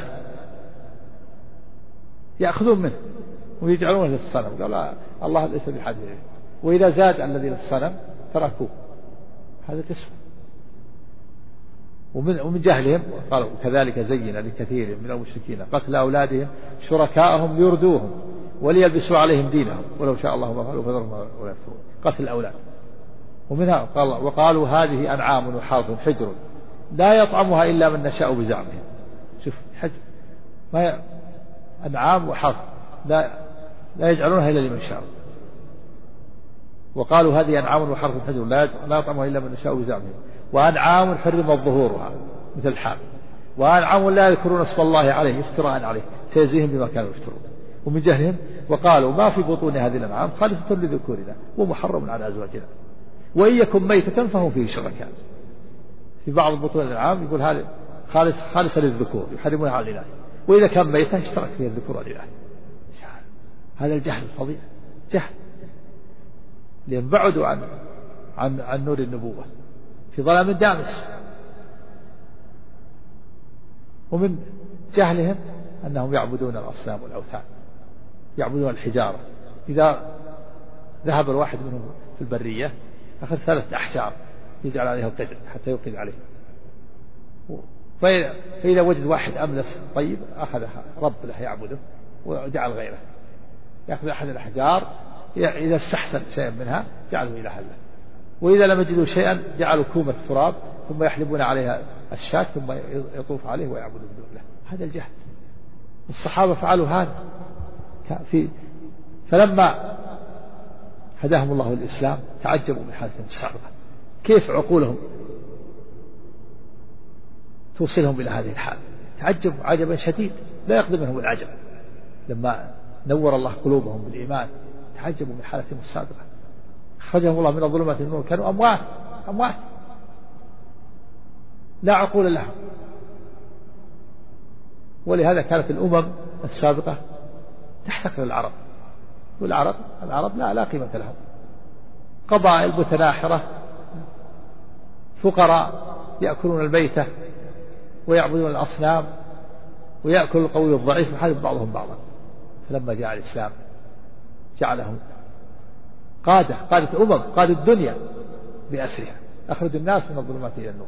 يأخذون منه ويجعلونه للصنم. قال الله ليس بحاجة إليه. وإذا زاد الذي للصنم تركوه. هذا قسم. ومن جهلهم قالوا كذلك زين لكثير من المشركين قتل أولادهم شركاءهم ليردوهم وليلبسوا عليهم دينهم ولو شاء الله ما فعلوا فذرهم ولا يفترون. قتل الأولاد. ومنها وقالوا هذه أنعام وحرث حجر لا يطعمها إلا من نشاء بزعمهم. شوف حج ما أنعام وحرث لا يجعلونها إلا لمن شاء. وقالوا هذه أنعام وحرث حجر لا يطعمها إلا من نشاء بزعمهم. وأنعام حرمت ظهورها مثل الحام. وأنعام لا يذكرون اسم الله عليه افتراء عليه سيجزيهم بما كانوا يفترون. ومن جهلهم وقالوا ما في بطون هذه الأنعام خالصة لذكورنا ومحرم على أزواجنا وإن يكن ميتة فهم فيه شركاء. في بعض بطون الأنعام يقول هذا خالصة للذكور يحرمونها على الإناث وإذا كان ميتة اشترك فيها الذكور والإناث. هذا الجهل الفظيع جهل لأن بعدوا عن نور النبوة في ظلام دامس. ومن جهلهم أنهم يعبدون الأصنام والأوثان يعبدون الحجارة. إذا ذهب الواحد منهم في البرية أخذ 3 أحجار يجعل عليها القدر حتى يوقد عليه. فإذا وجد واحد أملس طيب أخذها رب له يعبده وجعل غيره يأخذ أحد الأحجار إذا استحسن شيئا منها جعله إلها له. وإذا لم يجدوا شيئا جعلوا كومة تراب ثم يحلبون عليها الشاة ثم يطوف عليه ويعبد بدون له. هذا الجهل. الصحابة فعلوا هذا فلما هداهم الله الإسلام تعجبوا من حالتهم السابقة كيف عقولهم توصلهم إلى هذه الحال. تعجبوا عجبا شديد لا يقدر منهم العجب. لما نور الله قلوبهم بالإيمان تعجبوا من حالتهم السابقة. أخرجهم الله من الظلمات النور كانوا أموات لا عقول لهم. ولهذا كانت الأمم السابقة تحتقر العرب. والعرب لا قيمة لهم. قبائل متناحرة فقراء يأكلون الميتة ويعبدون الأصنام ويأكل القوي الضعيف ويحارب بعضهم بعضا. فلما جاء الإسلام جعلهم قادة قادة الدنيا بأسرها أخرج الناس من الظلمات إلى النور.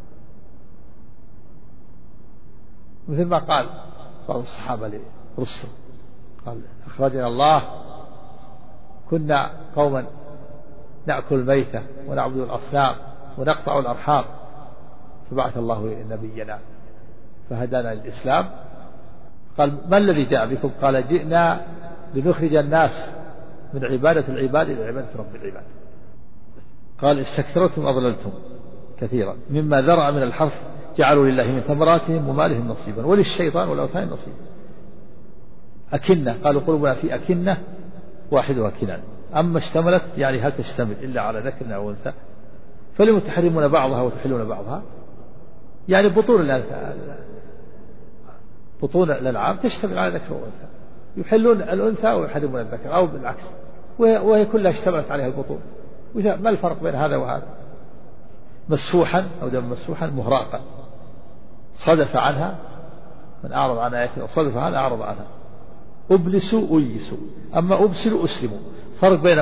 مثل ما قال بعض الصحابة لرسل قال أخرجنا الله كنا قوما نأكل الميتة ونعبد الأصنام ونقطع الأرحام فبعث الله نبينا فهدانا للإسلام. قال ما الذي جاء بكم؟ قال جئنا لنخرج الناس من عبادة العباد إلى عبادة رب العباد. قال استكثرتم أضللتم كثيرا مما ذرع من الحرث جعلوا لله من ثمراتهم ومالهم نصيبا وللشيطان والأوثان نصيبا. أكنة قالوا قلوبنا في أكنة واحدها كنان أما اشتملت يعني هل تشتمل إلا على ذكر أو أنثى فلم تحرمون بعضها وتحلون بعضها. يعني بطون الأنعام تشتمل على ذكر وأنثى يحلون الأنثى ويحرمون الذكر أو بالعكس وهي كلها اشتملت عليها البطون. ما الفرق بين هذا وهذا؟ مسفوحا أو دم مسفوحا مهراقا صدف عنها من أعرض عن آياته وصدف عنها أعرض عنها. أبلسوا أيسوا أما أبسلوا أسلموا. فرق بين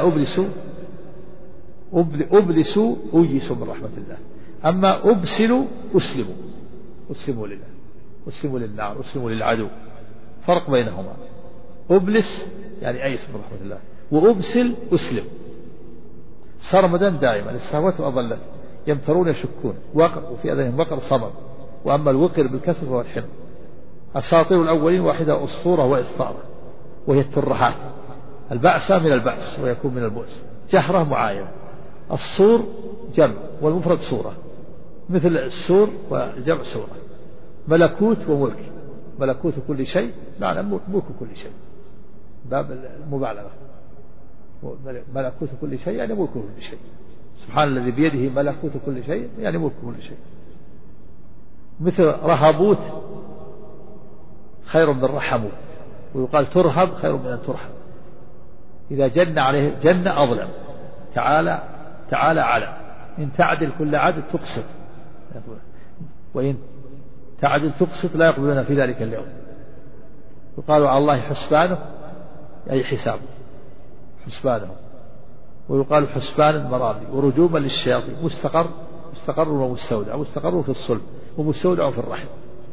أبلسوا أيسوا من رحمة الله أما أبسلوا أسلموا لله أسلموا للنار أسلموا للعدو. فرق بينهما. أبلس يعني أيس من رحمة الله وأبسل أسلم. سرمدا دائما الشهوات أضلت يمترون يشكون وقر وفي أذنهم وقر صمم. وأما الوقر بالكسر فهو الحلم. أساطير الأولين واحدة أسطورة وإسطارة وهي الترهات. البأس من البأس ويكون من البؤس. جهرة معاينة. الصور جمع والمفرد صورة مثل السور وجمع سورة. ملكوت وملك ملكوت كل شيء معنى ملك كل شيء باب المبالغة. ملكوت كل شيء يعني ملك كل شيء. سبحان الذي بيده ملكوت كل شيء يعني ملك كل شيء. مثل رهبوت خير من رحموت ويقال ترهب خير من أن ترحم. إذا جن عليه جن أظلم تعالى على إن تعدل كل عدل تقسط وإن تعدل تقسط لا يقبلون في ذلك اليوم. يقال على الله حسبانه أي حسابه حسبانه. ويقال حسبان المرابي ورجوما للشياطين. مستقر ومستودع. مستقر في الصلب ومستودع في الرحم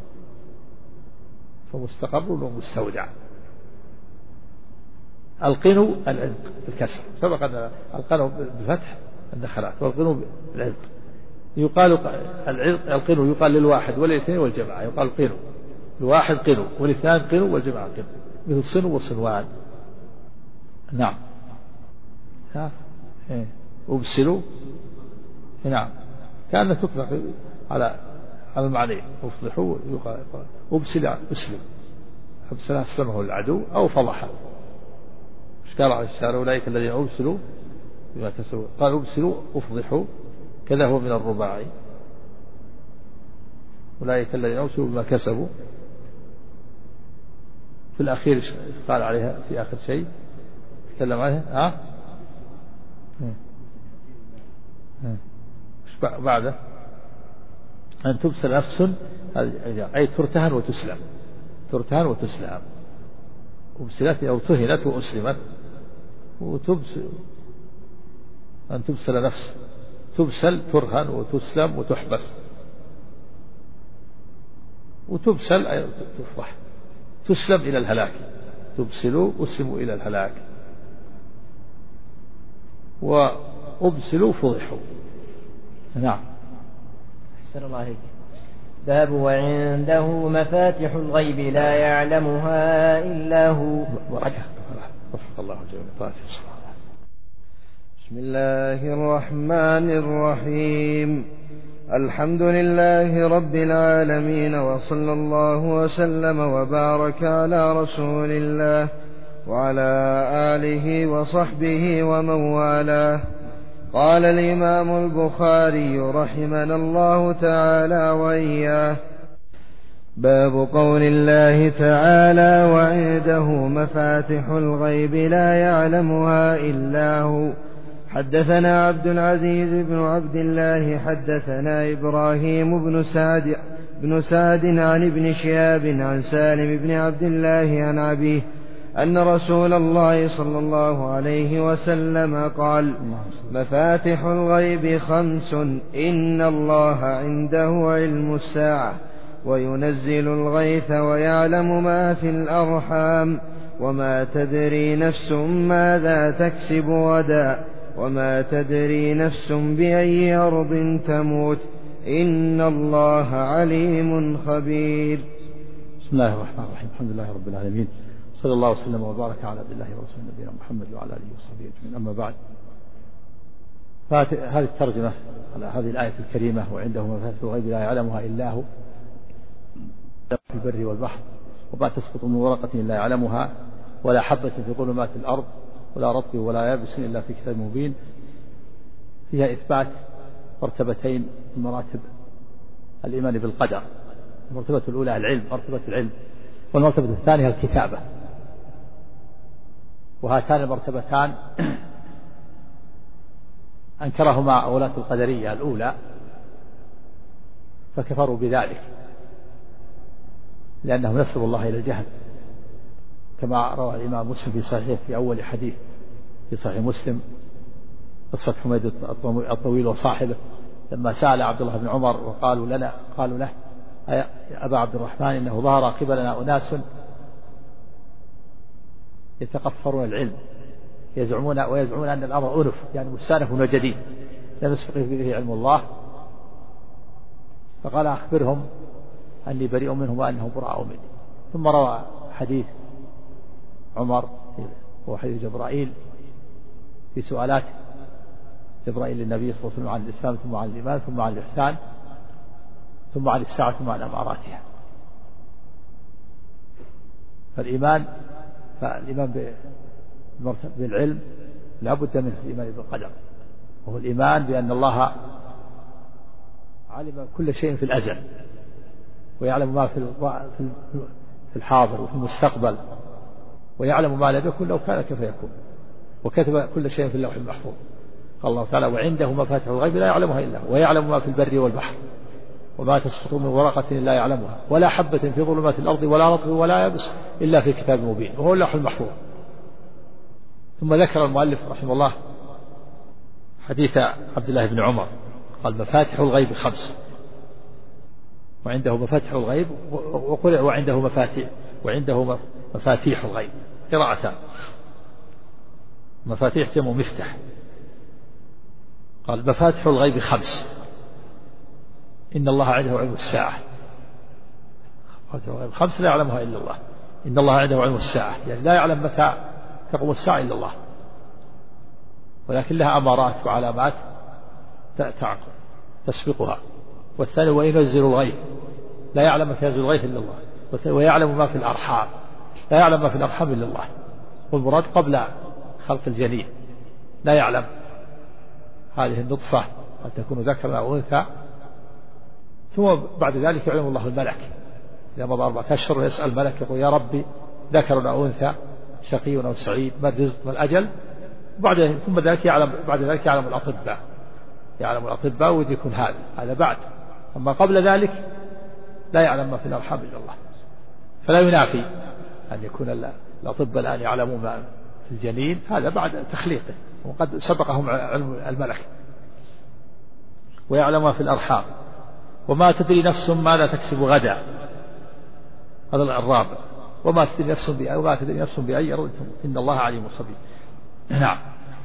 فمستقر ومستودع. القنو العنق بالكسر سبق أن القنو بالفتح النخلات والقنو بالعنق يقال القنو يقال للواحد والاثنين والجماعة، يقال قنو، الواحد قنو والاثنان قنو والجماعة قنو، مثل صنو وصنوان. نعم. أبسلوا. نعم. كأنها تطلق على المعنى. أفضحوا يقال أبسل أسلم، أبسل أسلمه العدو أو فضحه. إيش قال على الشارع؟ أولئك الذين أبسلوا بما كسبوا، قال أبسلوا أفضحوا، كذا هو من الرباعي. أولئك الذين أبسلوا بما كسبوا. في الأخير قال عليها في آخر شيء تكلم عليها بعده أن تبسل نفس، أي ترتهن وتسلم، ترتهن وتسلم. أبسلت أو تهنت وأسلمت. وتبسل أن تبسل نفس، تبسل ترهن وتسلم وتحبس. وتبسل أي تفضح، تسلم إلى الهلاك. تبسلوا أسلموا إلى الهلاك. وأبسلوا فضحوا. نعم. أحسن الله عليك. باب وعنده مفاتح الغيب لا يعلمها إلا هو. وفق الله جل. بسم الله الرحمن الرحيم. الحمد لله رب العالمين، وصلى الله وسلم وبارك على رسول الله وعلى آله وصحبه ومن والاه. قال الإمام البخاري رحمنا الله تعالى وإياه: باب قول الله تعالى: وعنده مفاتح الغيب لا يعلمها إلا هو. حدثنا عبد العزيز بن عبد الله حدثنا إبراهيم بن سعد عن ابن شهاب عن سالم بن عبد الله عن أبيه أن رسول الله صلى الله عليه وسلم قال: مفاتح الغيب 5: إن الله عنده علم الساعة، وينزل الغيث، ويعلم ما في الأرحام، وما تدري نفس ماذا تكسب غدا، وما تدري نفس بأي أرض تموت، إن الله عليم خبير. بسم الله الرحمن الرحيم. الحمد لله رب العالمين، صلى الله وسلم وبارك على عبد الله ورسوله نبينا محمد وعلى آله وصحبه أجمعين. أما بعد، هذه الترجمة على هذه الآية الكريمة: وعنده مفاتح الغيب لا يعلمها إلا هو، في البر والبحر، وما تسقط من ورقة إلا يعلمها، ولا حبة في ظلمات الأرض، ولا رطب ولا يابس إلا في كتاب مبين. فيها إثبات مرتبتين من مراتب الإيمان بالقدر. المرتبة الأولى العلم، مرتبة العلم، والمرتبة الثانية الكتابة. وهاتان المرتبتان أنكرهما ولاة القدرية الأولى فكفروا بذلك، لأنهم نسبوا الله إلى الجهل، كما روى الإمام مسلم في صحيحه في أول حديث في صحيح مسلم قصة حميد الطويل وصاحبه لما سأل عبد الله بن عمر قالوا له: يا أبا عبد الرحمن، إنه ظهر قبلنا أناس يتقفرون العلم، ويزعمون أن الأمر أنف، يعني مستأنف وجديد لم يسبق به علم الله. فقال: أخبرهم أني بريء منهم وأنهم براء مني. ثم روى حديث عمر هو حديث جبرائيل في سؤالات جبرائيل للنبي صلى الله عليه وسلم عن الإسلام، ثم عن الإيمان، ثم عن الإحسان، ثم عن الساعة، ثم عن أماراتها. فالإيمان بالعلم لا بد من الإيمان بالقدر، وهو الإيمان بأن الله علم كل شيء في الأزل، ويعلم ما في الحاضر وفي المستقبل، ويعلم ما لم يكن لو كان كيف يكون، وكتب كل شيء في اللوح المحفوظ. قال الله تعالى: وعنده مفاتح الغيب لا يعلمها إلا هو، ويعلم ما في البر والبحر، وما تسقط من ورقة إلا يعلمها، ولا حبة في ظلمات الأرض، ولا رطب ولا يابس إلا في كتاب مبين، وهو اللوح المحفوظ. ثم ذكر المؤلف رحمه الله حديث عبد الله بن عمر، قال: مفاتح الغيب 5، وعنده مفاتح الغيب، وقل وعنده مفاتيح الغيب، قراءتان. مفاتيح جمع مفتاح. قال: مفاتح الغيب 5، إن الله عنده علم الساعة، الخمس لا يعلمها إلا الله. إن الله عنده علم الساعة، يعني لا يعلم متى تقوم الساعة إلا الله، ولكن لها أمارات وعلامات تسبقها. والثاني وينزل الغيث، لا يعلم متى ينزل الغيث إلا الله. ويعلم ما في الأرحام، لا يعلم ما في الأرحام إلا الله، والمراد قبل خلق الجنين، لا يعلم هذه النطفة هل تكون ذكرا أو أنثى. ثم بعد ذلك يعلم الله الملك، إذا مضى 4 أشهر يسأل الملك يقول يا ربي ذكر أو أنثى، شقي أو سعيد، ما الرزق ما الأجل. ثم ذلك بعد ذلك يعلم الأطباء ويكون هذا بعد. أما قبل ذلك لا يعلم ما في الأرحام إلا الله، فلا ينافي أن يكون الأطباء الآن يعلمون ما في الجنين، هذا بعد تخليقه وقد سبقهم علم الملك. ويعلم ما في الأرحام، وما تدري نفس ماذا تكسب غدا، هذا الرابع. وما تدري نفس بأي أرض تموت، إن الله عليم خبير. نعم.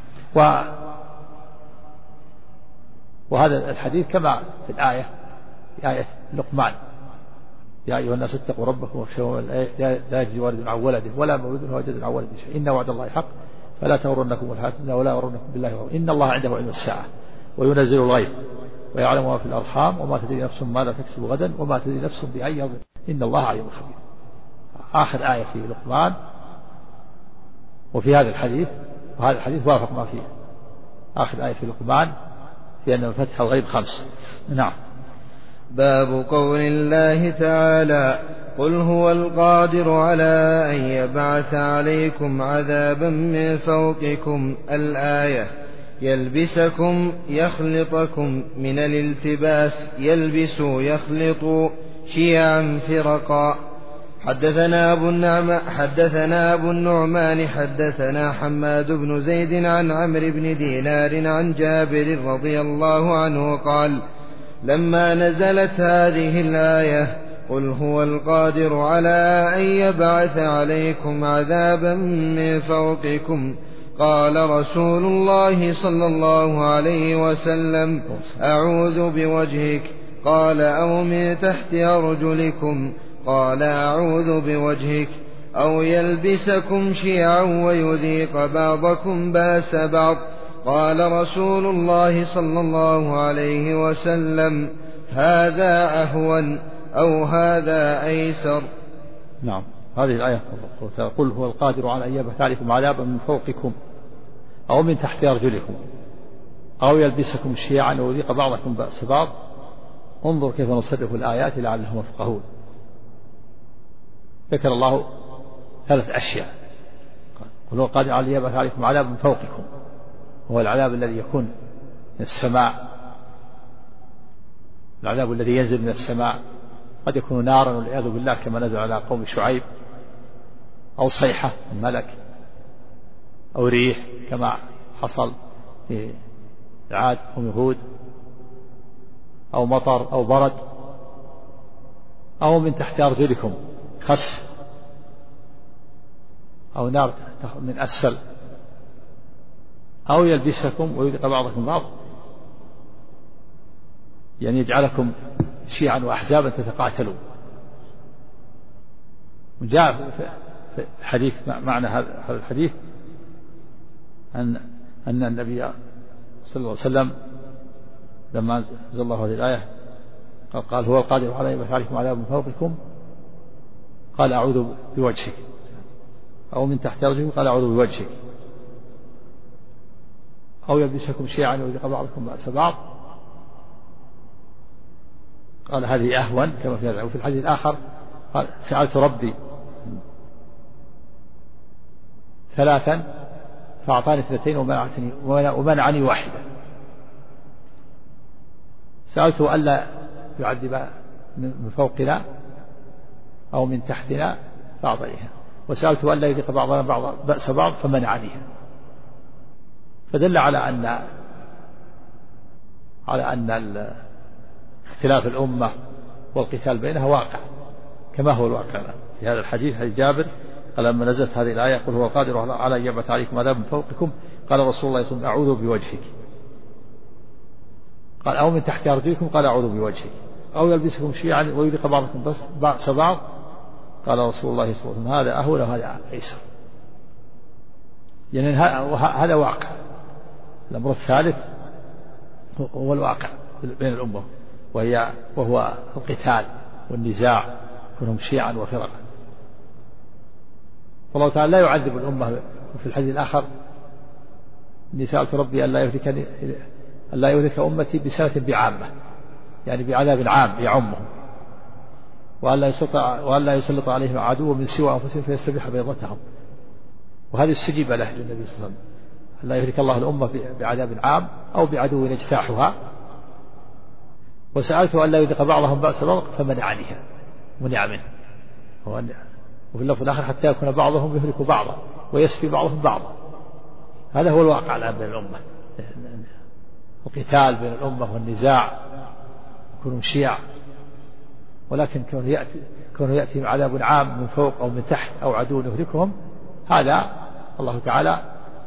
وهذا الحديث كما في الآية، في آية لقمان يا أيها الناس اتقوا ربكم واخشوا لا يجزي والد عن ولده ولا مولود هو جزء عن ولده شيء، إن وعد الله حق فلا تغرنكم الحياة الدنيا ولا يغرنكم بالله، إن الله عنده علم الساعة وينزل الغيث ويعلم ما في الأرحام وما تدري نفس ماذا تكسب غدا وما تدري نفس بأي أرض، إن الله عليم خبير. آخر آية في لقمان. وفي هذا الحديث، وهذا الحديث وافق ما فيه آخر آية في لقمان في أن فتح الغيب 5. نعم. باب قول الله تعالى قل هو القادر على أن يبعث عليكم عذابا من فوقكم، الآية. يلبسكم يخلطكم من الالتباس، يلبس يخلط شيعا فرقا. حدثنا أبو النعمان حدثنا حماد بن زيد عن عمرو بن دينار عن جابر رضي الله عنه قال لما نزلت هذه الآية قل هو القادر على أن يبعث عليكم عذابا من فوقكم، قال رسول الله صلى الله عليه وسلم أعوذ بوجهك، قال أو من تحت أرجلكم، قال أعوذ بوجهك، أو يلبسكم شيعا ويذيق بعضكم بأس بعض، قال رسول الله صلى الله عليه وسلم هذا أهون أو هذا أيسر. نعم. هذه الآية قل هو القادر على أن يبعث عليكم عذابا من فوقكم أو من تحت أرجلكم أو يلبسكم شيعا ويذيق بعضكم بأس بعض. انظر كيف نصرف الآيات لعلهم يفقهون. ذكر الله 3 أشياء. قل هو القادر على أن يبعث عليكم عذابا من فوقكم، هو العذاب الذي يكون من السماء، العذاب الذي ينزل من السماء، قد يكون نارا والعياذ بالله كما نزل على قوم شعيب، أو صيحة من ملك، أو ريح كما حصل في عاد قوم هود، أو مطر أو برد، أو من تحت أرجلكم خسف، أو نار من أسفل، أو يلبسكم ويذيق بعضكم بعض، يعني يجعلكم شيعا وأحزابا تتقاتلون. وجاء في حديث معنى هذا الحديث أن النبي صلى الله عليه وسلم لما أنزل الله هذه الآية قال هو القادر على أن يبعث عليكم عذابا من فوقكم، قال أعوذ بوجهك، أو من تحت أرجلكم قال أعوذ بوجهك، أو يلبسكم شيعا ويذيق بعضكم بأس بعض، قال هذه أهون كما في هذا. وفي الحديث الآخر قال سألت ربي 3 فأعطاني 2 ومنعني 1. سألته ألا يعذب من فوقنا أو من تحتنا فأعطيها، وسألته ألا يذيق بعضنا بعض بأس بعض فمنعنيها. فدل على أن اختلاف الأمة والقتال بينها واقع كما هو الواقع في هذا الحديث. حديث جابر قال لما نزلت هذه الآية قل هو القادر على أن يبعث عليكم عذابا من فوقكم، قال رسول الله صلى الله عليه وسلم أعوذ بوجهك، قال أو من تحت أرجلكم، قال أعوذ بوجهك. أو يلبسكم شيعا ويذيق بعضكم بأس بعض. قال رسول الله صلى الله عليه وسلم هذا أهون وهذا أيسر. يعني هذا واقع. الأمر الثالث هو الواقع بين الأمة وهو القتال والنزاع كونهم شيعا وفرقا. والله تعالى لا يعذب الأمة. وفي الحديث الآخر إني سألت ربي ألا يهلك أمتي بسنة بعامة، يعني بعذاب عام يعمهم، وألا يسلط عليهم عدو من سوى أنفسهم فيستبيح بيضتهم. وهذه استجيب له للنبي صلى الله عليه وسلم، ألا يهلك الله الأمة بعذاب عام أو بعدو يجتاحها. وسألته ألا يذيق بعضهم بأس بعض فمنعنيها، منع منه. وفي اللفظ الآخر حتى يكون بعضهم يهلك بعضا ويسفي بعضهم بعضا. هذا هو الواقع الآن بين الأمة، القتال بين الأمة والنزاع، يكونوا شيع. ولكن كونه يأتي عذاب عام من فوق أو من تحت أو عدو يهلكهم، هذا الله تعالى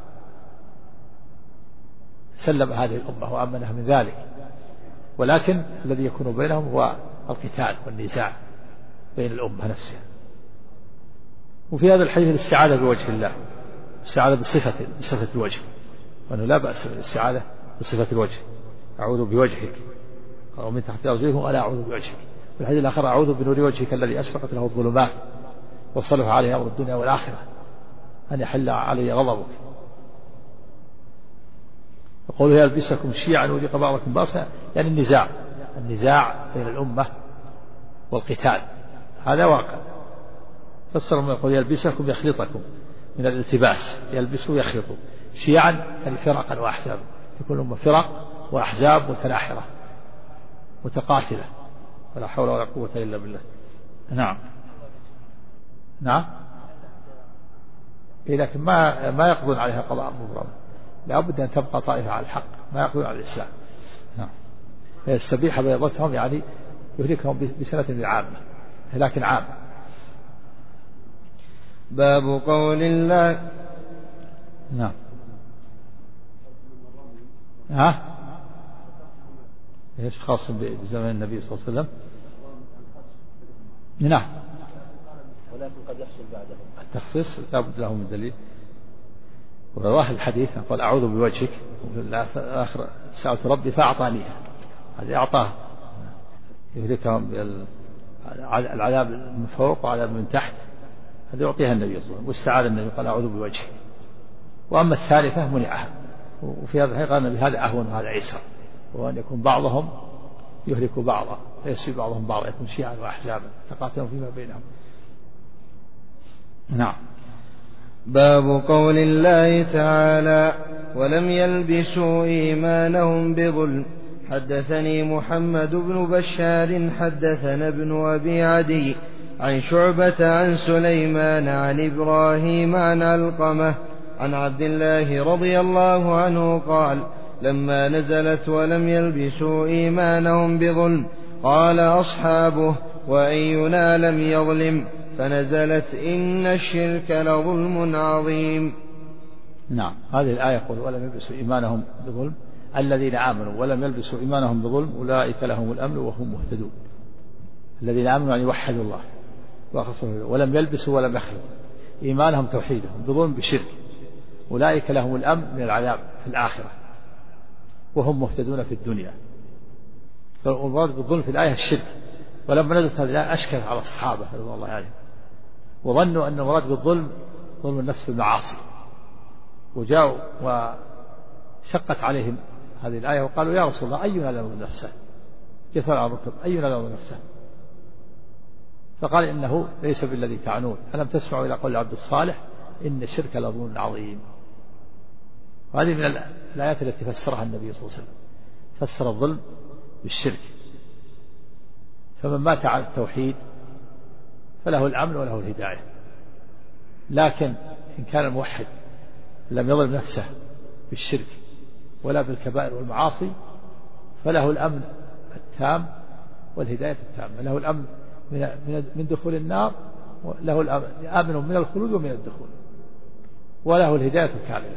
سلم هذه الأمة وأمنها من ذلك. ولكن الذي يكون بينهم هو القتال والنزاع بين الأمة نفسها. وفي هذا الحديث الاستعاذة بوجه الله، الاستعاذة بصفة الوجه، وأنه لا بأس بالاستعاذة بصفة الوجه. أعوذ بوجهك، أو من تحت أرجلهم ألا أعوذ بوجهك. في الحديث الآخر أعوذ بنور وجهك الذي أشرقت له الظلمات وصلح عليه أمر الدنيا والآخرة أن يحل علي غضبك. يقول يلبسكم شيعا ويذيق بعضكم بأسا، يعني النزاع بين الأمة والقتال، هذا واقع. فسر ما يقول يلبسكم يخلطكم من الالتباس، يلبسوا يخلطوا. شيعا يعني فرقا وأحزابا، تكون الأمة فرق وأحزاب متناحرة متقاتلة، ولا حول ولا قوة إلا بالله. نعم. لكن ما يقضون عليها قضاء مبرم، لا بد أن تبقى طائفة على الحق، ما يقضون على الإسلام. فيستبيح بيضتهم، يعني يهلكهم بسنة عامة، لكن عام. باب قول الله. نعم. ايش خاص بزمن النبي صلى الله عليه وسلم؟ نعم. ولكن قد يحصل بعده التخصيص لا بد له من دليل. ورواه الحديث قال أعوذ بوجهك، وفي الآخر سألت ربي فأعطانيها، هذه أعطاه يهلكهم بالعذاب من فوق وعذاب من تحت، هذه يعطيها النبي صلى الله عليه وسلم. واستعاذ النبي قال أعوذ بوجهك. وأما الثالثة منعها. وفي هذا الحديث قال النبي هذا أهون وهذا أيسر، وأن يكون بعضهم يهلك بعضا ويسفي بعضهم بعضا، يكون شيعا وأحزابا تقاتلون فيما بينهم. نعم. باب قول الله تعالى ولم يلبسوا إيمانهم بظلم. حدثني محمد بن بشار حدثنا ابن أبي عدي عن شعبة عن سليمان عن إبراهيم عن علقمة عن عبد الله رضي الله عنه قال لما نزلت ولم يلبسوا إيمانهم بظلم قال أصحابه وأينا لم يظلم، فنزلت إن الشرك لظلم عظيم. نعم. هذه الآية يقول ولم يلبسوا إيمانهم بظلم، الذين آمنوا ولم يلبسوا إيمانهم بظلم أولئك لهم الأمن وهم مهتدون. الذين آمنوا يعني وحدوا الله ولم يلبسوا ولم يخلطوا إيمانهم توحيدهم بظلم بشرك، أولئك لهم الأمن من العذاب في الآخرة وهم مهتدون في الدنيا. فالمراد بالظلم في الآية الشرك. ولما نزلت هذه الآية أشكلت على الصحابة رضي الله عنهم، وظنوا أن المراد بالظلم ظلم النفس بالمعاصي، وجاءوا وشقت عليهم هذه الآية وقالوا يا رسول الله أينا لا يظلم نفسه، جثر على الركب أينا لا يظلم نفسه. فقال إنه ليس بالذي تعنون، ألم تسمعوا إلى قول العبد الصالح إن الشرك لظلم عظيم. وهذه من الآيات التي فسرها النبي صلى الله عليه وسلم، فسر الظلم بالشرك. فمن مات على التوحيد فله الأمن وله الهداية، لكن إن كان الموحد لم يظلم نفسه بالشرك ولا بالكبائر والمعاصي فله الأمن التام والهداية التامة، له الأمن من دخول النار، له الأمن آمن من الخلود ومن الدخول، وله الهداية الكاملة.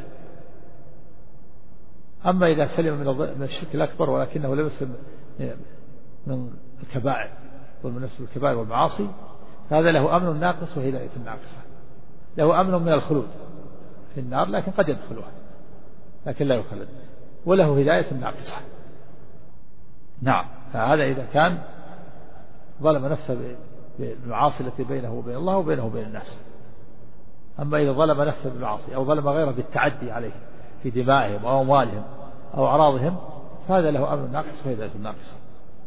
أما إذا سلم من الشرك الأكبر ولكنه لم يسلم من الكبائر، ظلم النفس بالكبائر والمعاصي، هذا له أمن ناقص وهداية ناقصة. له أمن من الخلود في النار لكن قد يدخلها لكن لا يخلد، وله هداية ناقصة. نعم، فهذا إذا كان ظلم نفسه بالمعاصي التي بينه وبين الله وبينه وبين الناس. أما إذا ظلم نفسه بالمعاصي أو ظلم غيره بالتعدي عليه في دمائهم أو أموالهم أو أعراضهم فهذا له أمر ناقص وهداية ناقصة.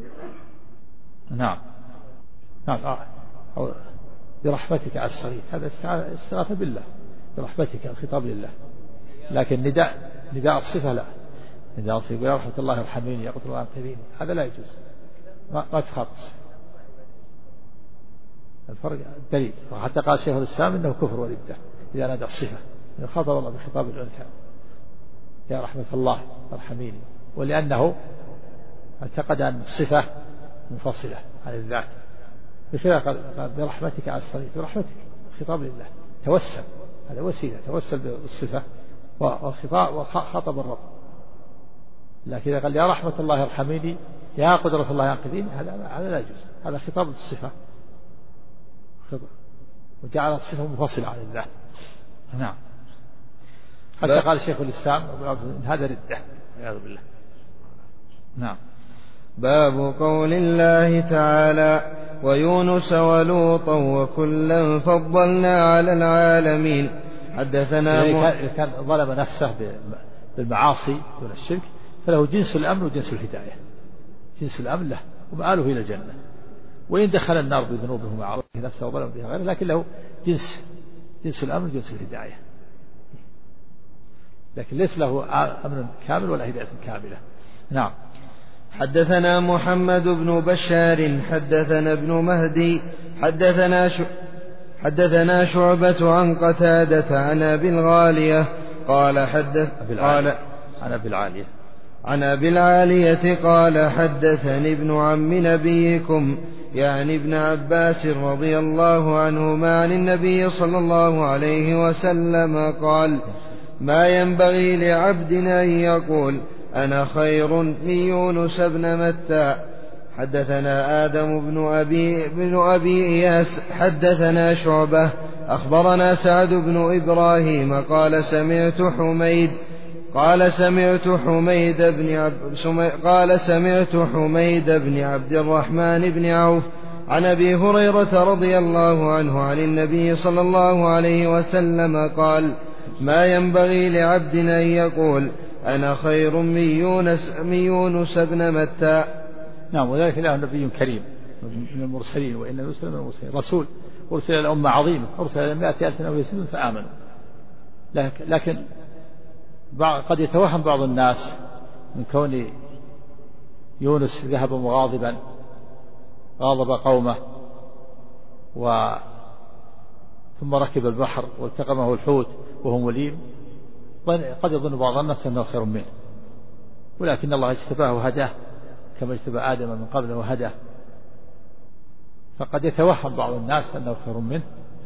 نعم نعم. أو برحمتك على الصغير، هذا استغاثة بالله، برحمتك الخطاب لله. لكن نداء الصفة لا، نداء الصفة يا رحمة الله ارحميني يا قدر الله انقذيني، هذا لا يجوز، ما تخاطس. الفرق الدليل، وحتى قال شيخ الإسلام إنه كفر وردة إذا نادى الصفة، يخاطب الله بخطاب الأنثى يا رحمة الله ارحميني، ولأنه اعتقد أن الصفة منفصلة عن الذات. بخلاف قال برحمتك على الصغير، برحمتك خطاب لله، توسل، هذا وسيلة توسل بالصفة والخطاب وخاطب الرب. لكن إذا قال يا رحمة الله ارحميني يا قدرة الله انقذيني هذا لا يجوز، هذا خطاب الصفة وجعل الصفة منفصلة عن الذات. نعم. حتى قال شيخ الإسلام هذا ردة والعياذ بالله. نعم. باب قول الله تعالى ويونس ولوطا وكلا فضلنا على العالمين. حدثنا إذا كان ظلم نفسه بالمعاصي والشرك فله جنس الأمن وجنس الهداية، جنس الأمن له ومآله إلى الجنة، وإن دخل النار بذنوبه مع نفسه وظلم بها غيره لكن له جنس الأمن وجنس الهداية، لكن ليس له أمن كامل ولا هداية كاملة. نعم. حدثنا محمد بن بشار حدثنا ابن مهدي حدثنا شعبة عن قتادة عن أبي الغالية عن أبي العالية قال حدثني ابن عم نبيكم يعني ابن عباس رضي الله عنهما عن النبي صلى الله عليه وسلم قال ما ينبغي لعبد أن يقول أنا خير من يونس بن متى. حدثنا آدم بن أبي إياس حدثنا شعبة أخبرنا سعد بن إبراهيم قال سمعت حميد بن عبد الرحمن بن عوف عن أبي هريرة رضي الله عنه عن النبي صلى الله عليه وسلم قال ما ينبغي لعبد أن يقول أنا خير من يونس بن متى. نعم. وذلك له نبي كريم من المرسلين، وإن يونس من المرسلين رسول أرسل إلى أمة عظيمة، أرسل إلى 100,000 أو يزيدون فآمنوا. لكن قد يتوهم بعض الناس من كون يونس ذهب مغاضبا غاضب قومه ثم ركب البحر والتقمه الحوت وهو مليم، قد يظن بعض الناس أنه خير منه، ولكن الله اجتباه وهداه كما اجتبى آدم من قبل وهداه، فقد يتوهم بعض الناس أنه خير منه،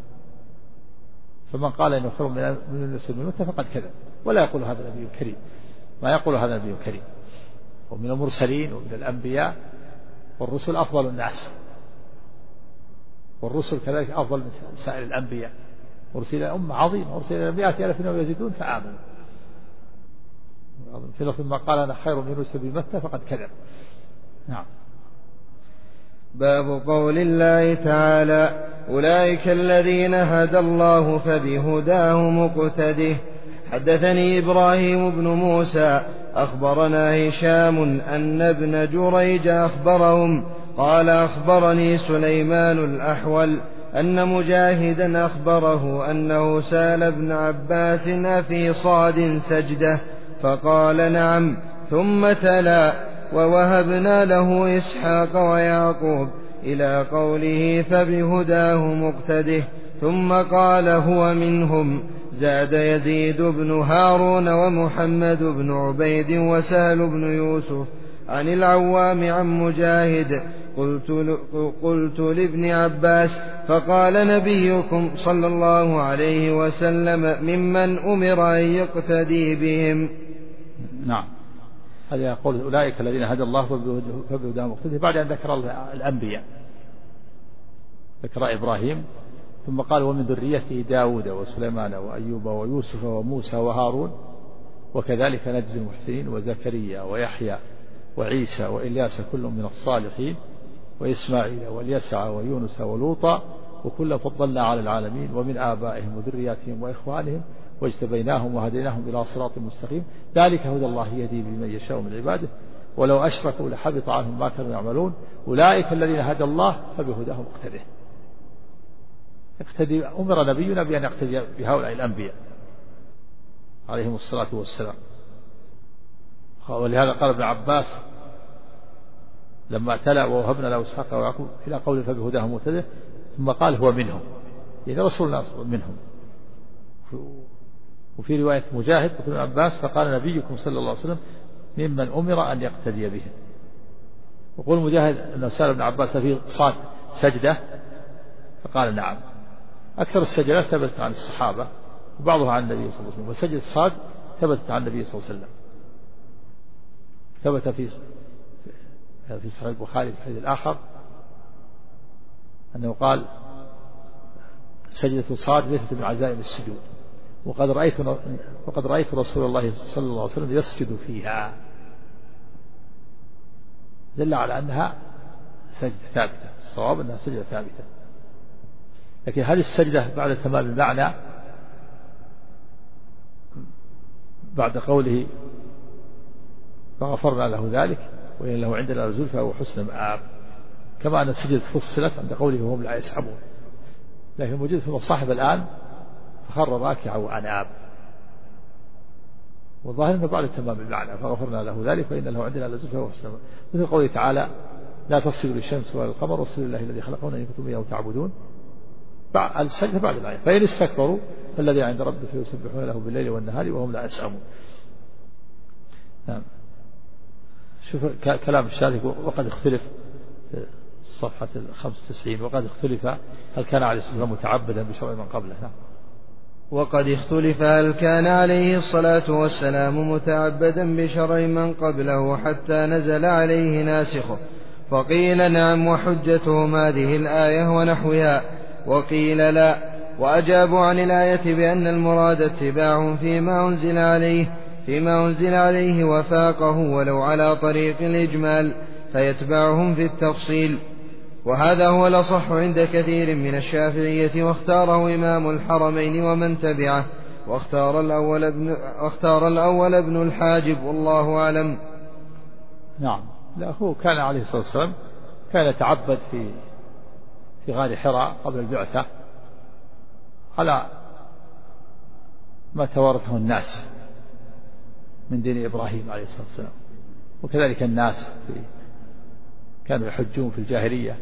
فمن قال إنه خير من يونس بن متى فقد كذب، ولا يقول هذا النبي الكريم، ما يقول هذا النبي الكريم. ومن المرسلين ومن الأنبياء والرسل أفضل الناس، والرسل كذلك أفضل من سائر الأنبياء، أرسل إلى أمة عظيمة، أرسل إلى 100,000 أو يزيدون فآمنوا. في لفظ ما قال أنا خير من يونس بن متى فقد كذب. نعم. باب قول الله تعالى أولئك الذين هدى الله فبهداه مقتده. حدثني إبراهيم بن موسى أخبرنا هشام أن ابن جريج أخبرهم قال أخبرني سليمان الأحول أن مجاهدا أخبره أنه سأل ابن عباس أفي صاد سجدة فقال نعم، ثم تلا ووهبنا له إسحاق ويعقوب إلى قوله فبهداه مقتده، ثم قال هو منهم. زاد يزيد بن هارون ومحمد بن عبيد وسهل بن يوسف عن العوام عن مجاهد قلت لابن عباس فقال نبيكم صلى الله عليه وسلم ممن أمر أن يقتدي بهم. نعم. هذا يقول أولئك الذين هدى الله فبهداهم مقتدي، بعد أن ذكر الأنبياء ذكر إبراهيم ثم قال ومن ذريته داود وسليمان وأيوب ويوسف وموسى وهارون وكذلك نجزي المحسنين وزكريا ويحيى وعيسى وإلياس كل من الصالحين وإسماعيل واليسع ويونس ولوطا وكلا فضلنا على العالمين ومن آبائهم وذرياتهم وإخوانهم واجتبيناهم وهديناهم إلى صراط مستقيم ذلك هدى الله يهدي بمن يشاء من عباده ولو أشركوا لحبط عنهم ما كانوا يعملون أولئك الذين هدى الله فبهداهم اقتدي. أمر نبينا بأن يقتدي بهؤلاء الأنبياء عليهم الصلاة والسلام. ولهذا قال ابن عباس لما تلا ووهبنا له إسحاق ويعقوب إلى قول فبهداهم مهتدي ثم قال هو منهم، يعني رسول الله منهم. وفي رواية مجاهد وابن عباس فقال نبيكم صلى الله عليه وسلم ممن أمر أن يقتدي به. وقول مجاهد أنه سأل ابن عباس في صاد سجدة فقال نعم. أكثر السجدات ثبتت عن الصحابة وبعضها عن النبي صلى الله عليه وسلم، وسجدة صاد ثبتت عن النبي صلى الله عليه وسلم. ثبت في صحيح البخاري في الحديث الآخر أنه قال سجدة صاد ليست من عزائم السجود وقد رأيت رسول الله صلى الله عليه وسلم يسجد فيها، دل على أنها سجدة ثابتة. الصواب أنها سجدة ثابتة، لكن هذه السجدة بعد تمام المعنى بعد قوله فغفرنا له ذلك وإن له عندنا لزلفى وحسن مآب، كما أن السجدة فصلت عند قوله وهم لا يسحبون، لكن موجود في المصاحف الآن فخر راكعا وأناب، والظاهر أنه بعد تمام المعنى فغفرنا له ذلك وإن له عندنا لزلفى وحسن مآب، مثل قوله تعالى لا تصلوا للشمس ولا القمر وصلوا لله الذي خلقهن إن كنتم إياه تعبدون. السجدة بعد الآية فإن استكبروا فالذي عند ربك يسبحون له بالليل والنهار وهم لا يسأمون. نعم. شوف كلام الشارح وقد اختلف صفحة 95 وقد اختلف هل كان عليه الصلاة والسلام متعبدا بشرع من قبله. نعم. وقد اختلف هل كان عليه الصلاة والسلام متعبدا بشرع من قبله حتى نزل عليه ناسخه، فقيل نعم وحجتهم هذه الآية ونحوها، وقيل لا، وأجابوا عن الآية بأن المراد اتباع فيما أنزل عليه وفاقه ولو على طريق الإجمال فيتبعهم في التفصيل، وهذا هو الأصح عند كثير من الشافعية، واختاره إمام الحرمين ومن تبعه، واختار الأول ابن الحاجب والله أعلم. نعم. لا، هو كان عليه الصلاة والسلام كان يتعبد في غار حراء قبل البعثة على ما توارثه الناس من دين إبراهيم عليه الصلاة والسلام، وكذلك الناس كانوا يحجون في الجاهلية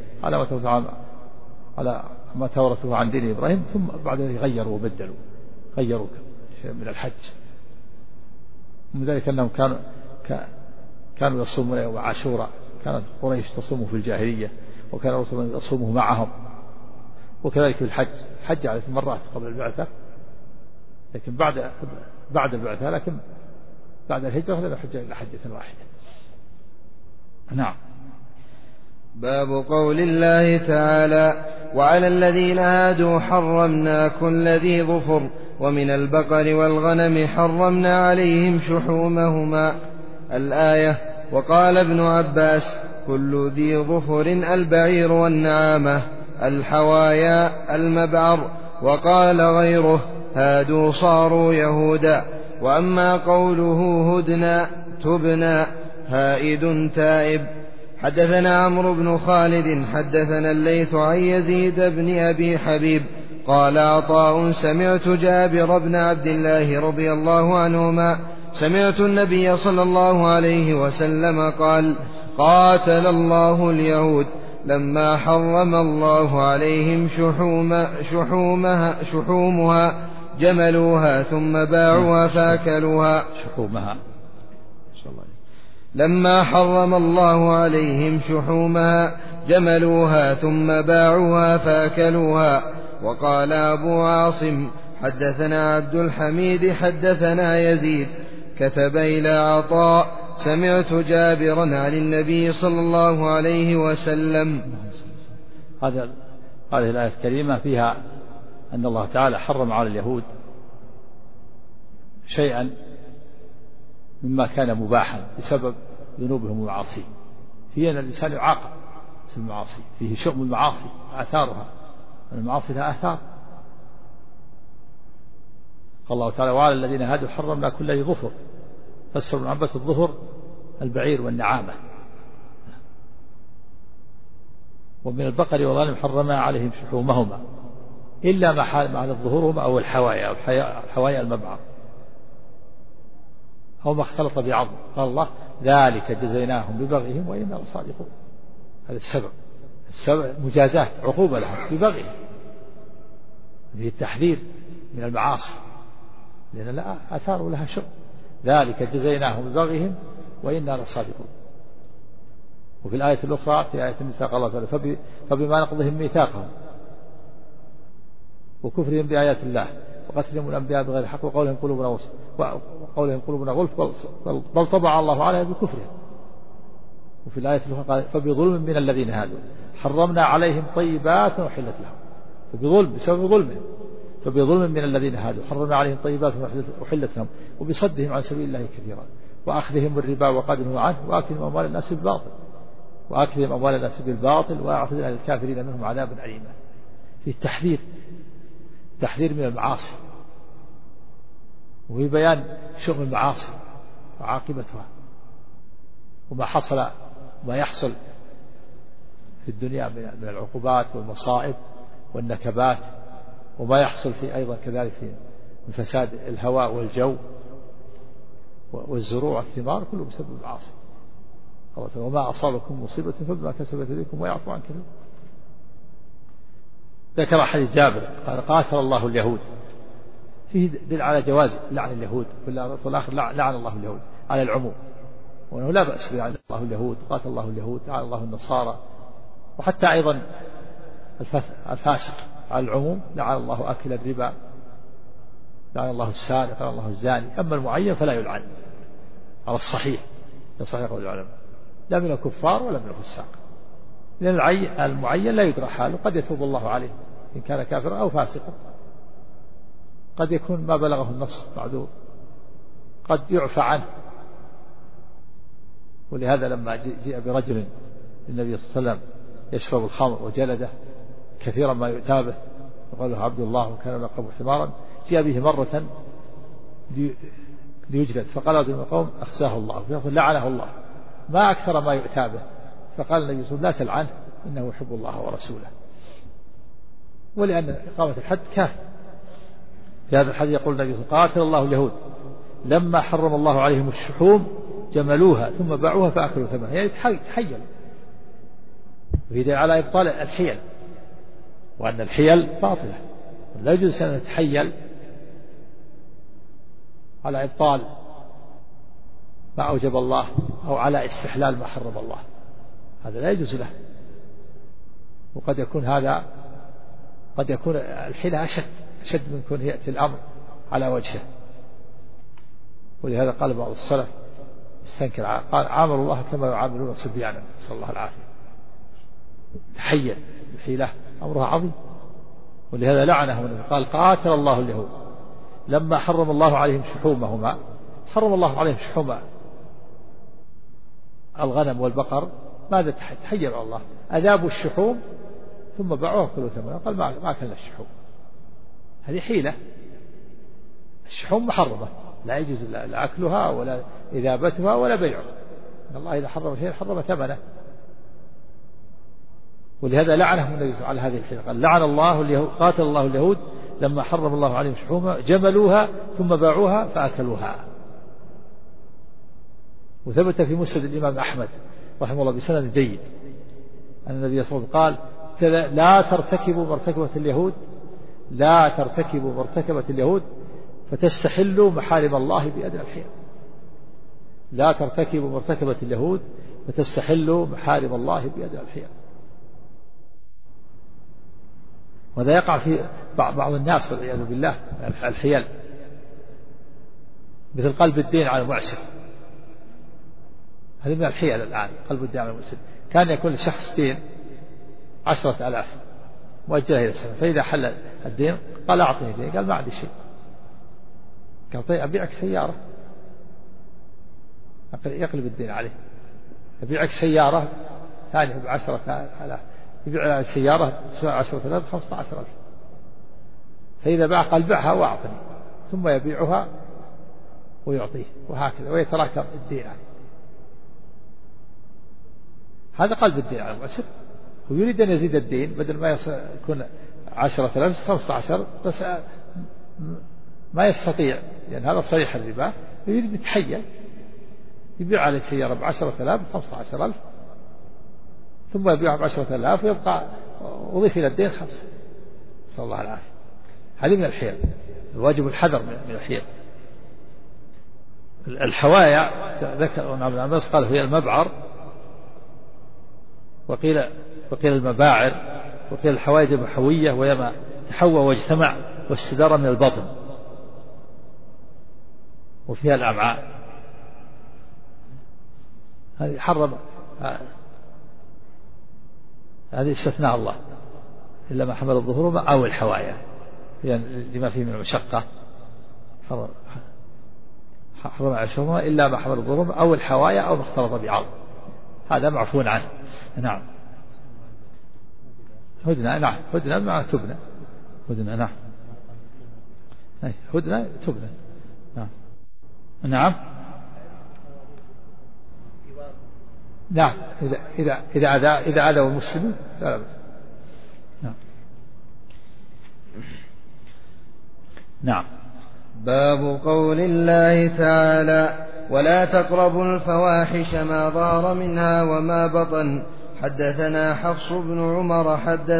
على ما تورثه عن دين إبراهيم، ثم بعد ذلك غيروا وبدلوا شيء من الحج. ومن ذلك أنهم كانوا يصومون يوم عاشوراء، كانت قريش تصومه في الجاهلية وكان الرسول يصومه معهم، وكذلك في الحج على مرات قبل البعثة، لكن بعد البعثة، لكن بعد الهجرة لم يحج إلا حجة واحدة. نعم. باب قول الله تعالى وعلى الذين هادوا حرمنا كل ذي ظفر ومن البقر والغنم حرمنا عليهم شحومهما الآية. وقال ابن عباس كل ذي ظفر البعير والنعامة الحوايا المبعر. وقال غيره هادوا صاروا يهودا. وأما قوله هدنا تبنا هائد تائب. حدثنا عمرو بن خالد حدثنا الليث عن يزيد بن أبي حبيب قال عطاء سمعت جابر بن عبد الله رضي الله عنهما سمعت النبي صلى الله عليه وسلم قال قاتل الله اليهود لما حرم الله عليهم شحومها جملوها ثم باعوها فاكلوها. لما حرم الله عليهم شحومها جملوها ثم باعوها فاكلوها. وقال أبو عاصم حدثنا عبد الحميد حدثنا يزيد كتب إلى عطاء سمعت جابرا عن النبي صلى الله عليه وسلم. هذه الآية الكريمة فيها أن الله تعالى حرم على اليهود شيئا مما كان مباحا بسبب ذنوبهم ومعاصيهم. فيه أن الإنسان يعاقب في المعاصي، فيه شؤم المعاصي آثارها، المعاصي لها آثار. قال الله تعالى: وعلى الذين هادوا حرمنا كل ذي ظفر. فسر ابن عباس الظفر البعير والنعامة. ومن البقر والغنم حرمنا عليهم شحومهما إلا ما حال على ظهورهما أو الحوايا المبعر أو ما اختلط بعظم. قال الله: ذلك جزيناهم ببغيهم وإنا لصادقون. هذا السبب مجازات عقوبة لهم ببغيهم، فيه التحذير من المعاصي لأن لا آثار لها شؤم. ذلك جزيناهم ببغيهم وإنا لصادقون. وفي الآية الأخرى في آية النساء قال الله تعالى: فبما نقضهم ميثاقهم وكفرهم بآيات الله وقتلهم الأنبياء بغير حق وقولهم قلوبنا غلف بل طبع الله عليها بكفرهم. وفي الآية الأخرى قال: فبظلم من الذين هادوا حرمنا عليهم طيبات وحلت لهم. بسبب ظلمهم، فبظلم من الذين هادوا حرمنا عليهم طيبات وحلت لهم وبصدهم عن سبيل الله كثيرا وأخذهم الربا وقد نهوا عنه وأكلهم أموال الناس بالباطل وأعتدنا للكافرين منهم عذابا أليما. في تحذير من المعاصي، وفي بيان شؤم المعاصي وعاقبتها وما يحصل في الدنيا من العقوبات والمصائب والنكبات، وما يحصل في أيضا كذلك من فساد الهواء والجو والزروع والثمار، كله بسبب المعاصي. وما أصابكم مصيبة فبما كسبت يديكم ويعفو عن كثير. ذكر حديث جابر قال: قاتل الله اليهود. فيه دل على جواز لعن اليهود، في الآخر لعن الله اليهود على العموم، وأنه لا بأس بلعن الله اليهود. قاتل الله اليهود، لعن الله النصارى، وحتى أيضا الفاسق على العموم، لعن الله أكل الربا، لعن الله السارق، لعن الله الزاني. أما المعين فلا يلعن على الصحيح، يصحيح قول العلماء، لا من الكفار ولا من الفساق، لأن المعين لا يدرى حاله، قد يتوب الله عليه إن كان كافرا أو فاسقا، قد يكون ما بلغه النص معذور، قد يعفى عنه. ولهذا لما جاء برجل النبي صلى الله عليه وسلم يشرب الخمر وجلده كثيرا ما يؤتى به، وقال له عبد الله وكان لقبه حمارا، جاء به مرة ليجلد، فقال رجل من القوم: أخزاه الله، فيقول: لعنه الله، ما أكثر ما يؤتى به. فقال النبي صلى الله عليه وسلم: لا تلعنه إنه يحب الله ورسوله. ولأن إقامة الحد كافر. في هذا الحديث يقول النبي صلى الله عليه وسلم: قاتل الله اليهود لما حرم الله عليهم الشحوم جملوها ثم باعوها فأكلوا ثمنها. يعني تحيل، وهي على إبطال الحيل، وأن الحيل باطلة، لا يجوز أن نتحيل على إبطال ما أوجب الله أو على استحلال ما حرم الله، هذا لا يجوز له. وقد يكون الحيلة أشد من كون يأتي الأمر على وجهه. ولهذا قال بعض السلف استنكر، قال: عامل الله كما يعاملون صبيانا، نسأل الله العافية. تحيل الحيلة أمرها عظيم. ولهذا لعنهم، قال: قاتل الله اليهود لما حرم الله عليهم شحومهما. حرم الله عليهم شحوم الغنم والبقر، ماذا تحيل على الله؟ أذابوا الشحوم ثم باعوها كلوا ثمنها. قال: ما أكلنا الشحوم. هذه حيلة. الشحوم محرمة، لا يجوز لا أكلها ولا إذابتها ولا بيعها. إن الله إذا حرم شيئا حرم ثمنه. ولهذا لعنهم النبي على هذه الحيلة، قال: لعن الله اليهود، قاتل الله اليهود لما حرم الله عليهم شحومها جملوها ثم باعوها فأكلوها. وثبت في مسند الإمام أحمد رحمه الله بسند جيد أن النبي صلى الله عليه وسلم قال: لا ترتكبوا مرتكبة اليهود فتستحلوا محارم الله بأدنى الحيل. لا ترتكبوا مرتكبة اليهود فتستحلوا محارم الله بأدنى الحيل. وهذا يقع في بعض الناس والعياذ بالله، الحيل، مثل قلب الدين على المعسر. هذه من الحيل الآن قلب الدين على المسلم. كان يكون لشخص دين 10,000 مؤجلة إلى السنة، فإذا حل الدين قال أعطني دين، قال ما عندي شيء، قال طيب أبيعك سيارة، يقلب الدين عليه، أبيعك سيارة ثانية ب10,000، يبيع سيارة 10,000 15,000، فإذا باع قال بعها وأعطني، ثم يبيعها ويعطيه، وهكذا ويتراكم الدين عليه. هذا قلب الدين على المعسر، ويريد أن يزيد الدين بدل ما يكون 10,000 15، بس ما يستطيع لأن هذا صريح الربا، يريد يتحيل يبيع على سيارة ب10,000 15,000 ثم يبيعها ب10,000 ويبقى أضيف إلى الدين 5. نسأل الله العافية. هذه من الحيل، الواجب الحذر من الحيل. الحوايا ذكر ابن عباس قال هي المبعر، وقيل المباعر، وقيل الحوايج المحوية، وهي ما تحوى واجتمع واستدار من البطن وفيها الأمعاء. هذه حرم، هذه استثناء الله إلا ما حمل الظهور أو الحوايا، يعني لما فيه من المشقة حرم عشرهما إلا ما حمل الظهور أو الحوايا أو ما اختلط بعظم، هذا معفون عنه. نعم. هدنة، نعم، هدنة مع تبنى، هدنة، نعم، هدنة تبنى، نعم، نعم، نعم، إذا أذى المسلمين لا بأس. نعم. نعم. باب قول الله تعالى: ولا تقربوا الفواحش ما ظهر منها وما بطن. حدثنا حفص بن عمر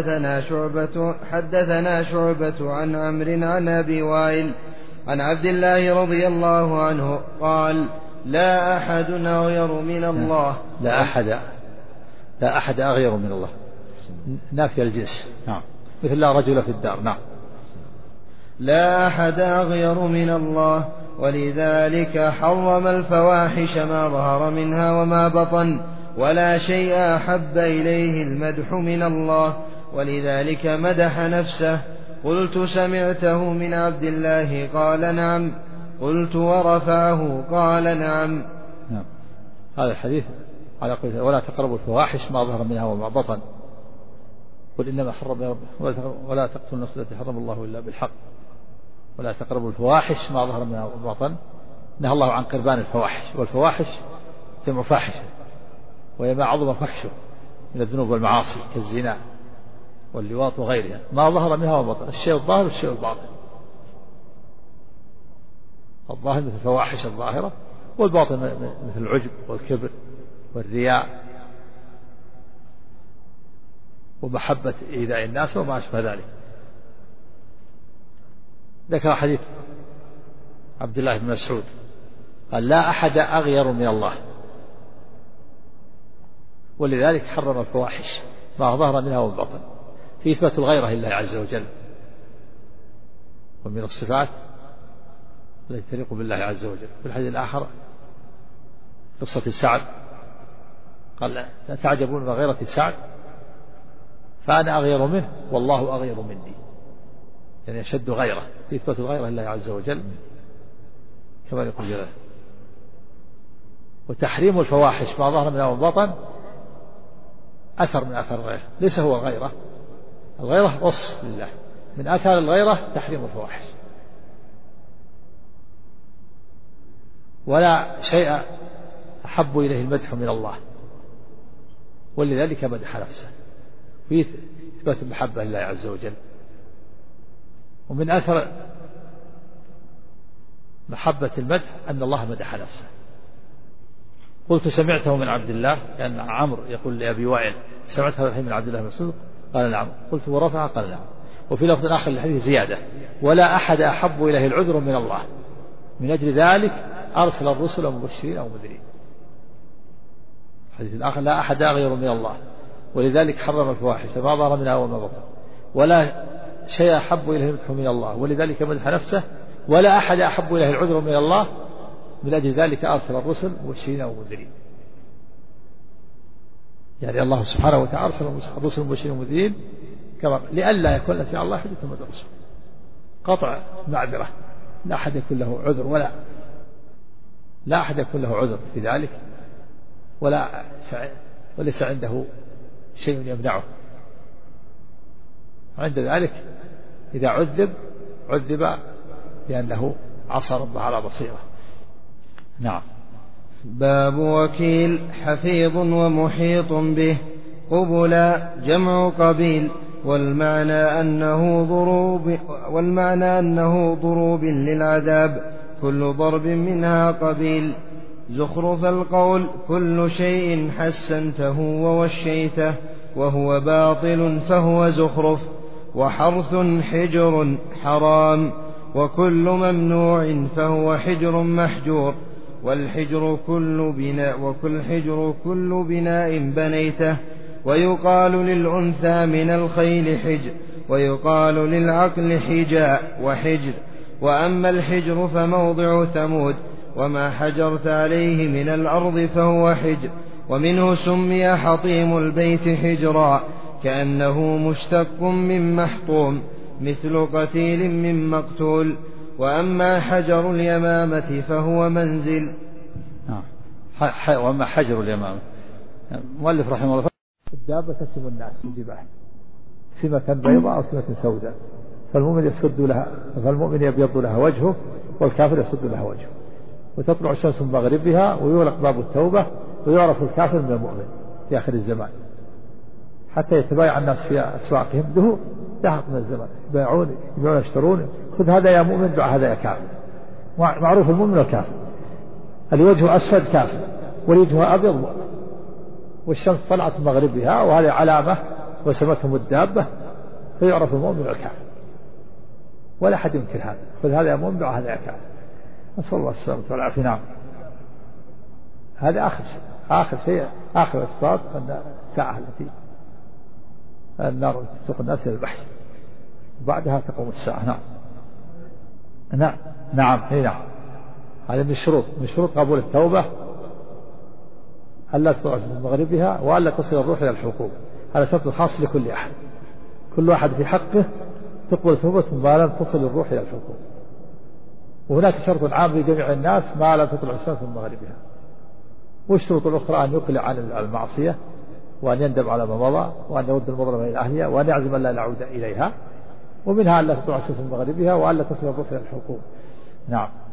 حدثنا شعبة عن عمرو عن أبي وائل عن عبد الله رضي الله عنه قال: لا أحد أغير من الله. لا أحد أغير من الله، نافي الجنس. نعم. مثل لا رجل في الدار. نعم. لا أحد أغير من الله، ولذلك حرم الفواحش ما ظهر منها وما بطن، ولا شيء أحب إليه المدح من الله، ولذلك مدح نفسه. قلت: سمعته من عبد الله؟ قال: نعم. قلت: ورفعه؟ قال: نعم. نعم. هذا الحديث على قوله: ولا تقربوا الفواحش ما ظهر منها وما بطن، قل إنما حرم ولا تقتلوا النفس التي حرم الله إلا بالحق، ولا تقربوا الفواحش ما ظهر منها وما بطن. نهى الله عن قربان الفواحش، والفواحش جمع فاحشة، وهي ما عظم فحشه من الذنوب والمعاصي كالزنا واللواط وغيرها، ما ظهر منها وما بطن، الشيء الظاهر والشيء الباطن. الظاهر مثل الفواحش الظاهرة، والباطن مثل العجب والكبر والرياء ومحبة إيذاء الناس وما أشبه ذلك. ذكر حديث عبد الله بن مسعود قال: لا أحد أغير من الله، ولذلك حرم الفواحش ما ظهر منها وما بطن، في إثبات الغيرة لله عز وجل، ومن الصفات التي تليق بالله عز وجل. في الحديث الآخر قصة سعد قال: لا تعجبون من غيرة سعد فأنا أغير منه والله أغير مني، يعني أشد غيرة، في إثبات الغيرة لله عز وجل كما يقول جلاله. وتحريم الفواحش ما ظهر منها وما بطن أثر من أثر الغيرة، ليس هو الغيرة، الغيرة وصف لله، من أثر الغيرة تحريم الفواحش. ولا شيء أحب إليه المدح من الله، ولذلك مدح نفسه، في إثبات المحبة لله عز وجل. ومن أثر محبة المدح أن الله مدح نفسه. قلت: سمعته من عبد الله، لأن عمرو يقول لأبي وائل: سمعت هذا من عبد الله بن مسعود؟ قال: نعم. قلت: ورفع؟ قال: نعم. وفي لفظ آخر للحديث زيادة: ولا أحد أحب إليه العذر من الله، من أجل ذلك أرسل الرسل مبشرين أو منذرين. الحديث الآخر: لا أحد أغير من الله، ولذلك حرم الفواحش ما ظهر منها وما بطن، ولا شيء أحب إليه المدح من الله، ولذلك مدح نفسه، ولا أحد أحب إليه العذر من الله، من أجل ذلك أرسل الرسل مبشرين أو منذرين. يعني الله سبحانه وتعالى أرسل الرسل المبشرين والمنذرين كما لئلا يكون الناس على الله حجة بعد الرسل، قطع معذرة، لا أحد يكون له عذر لا أحد يكون له عذر في ذلك وليس عنده شيء يمنعه. عند ذلك إذا عذب لأنه عصى ربه على بصيرة. نعم. باب وكيل حفيظ ومحيط به. قبلا جمع قبيل، والمعنى أنه ضروب للعذاب، كل ضرب منها قبيل. زخرف القول كل شيء حسنته ووشيته وهو باطل فهو زخرف. وحرث حجر حرام، وكل ممنوع فهو حجر محجور. والحجر كل بناء بنيته. ويقال للأنثى من الخيل حجر، ويقال للعقل حجاء وحجر. وأما الحجر فموضع ثمود، وما حجرت عليه من الأرض فهو حجر. ومنه سمي حطيم البيت حجرا، كأنه مشتق من محطوم، مثل قتيل من مقتول. وأما حجر اليمامة فهو منزل. وأما حجر اليمامة، مؤلف رحمه الله، الدابة تسم الناس الجبال، سمة بيضاء أو سمة سوداء، فالمؤمن يبيض لها وجهه، والكافر يسود لها وجهه. وتطلع الشمس من مغربها، ويغلق باب التوبة، ويعرف الكافر من المؤمن في آخر الزمان، حتى يتبايع الناس في أسواقهم. ده دهق من الزمان، يبيعون يشترون، خذ هذا يا مؤمن، دع هذا يا كافر. معروف المؤمن والكافر، الوجه أسود كافر، والوجه أبيض مؤمن. والشمس طلعت من مغربها، وهذه علامة وسمتهم الدابة، فيعرف المؤمن والكافر، ولا أحد ينكر هذا. خذ هذا يا مؤمن، دع هذا يا كافر. نسأل الله السلامة والعافية. نعم. هذا آخر شيء آخر الصلاة، أن الساعة التي النار تسوق الناس إلى البحر، وبعدها تقوم الساعة. نعم. نعم. هذا من شروط قبول التوبة، ألا تطلع من مغربها، وألا تصل الروح إلى الحقوق. هذا شرط خاص لكل أحد، كل واحد في حقه تقبل توبته ما لم تصل الروح إلى الحقوق. وهناك شرط عام لجميع الناس، ما لا تطلع الشمس من مغربها. والشروط الأخرى أن يقلع عن المعصية، وأن يندم على ما مضى، وأن يرد المظلمة إلى أهلها، وأن يعزم أن لا يعود إليها. ومنها أن لا تطلع الشمس من مغربها، وأن لا تصل الروح إلى الحقوق. نعم.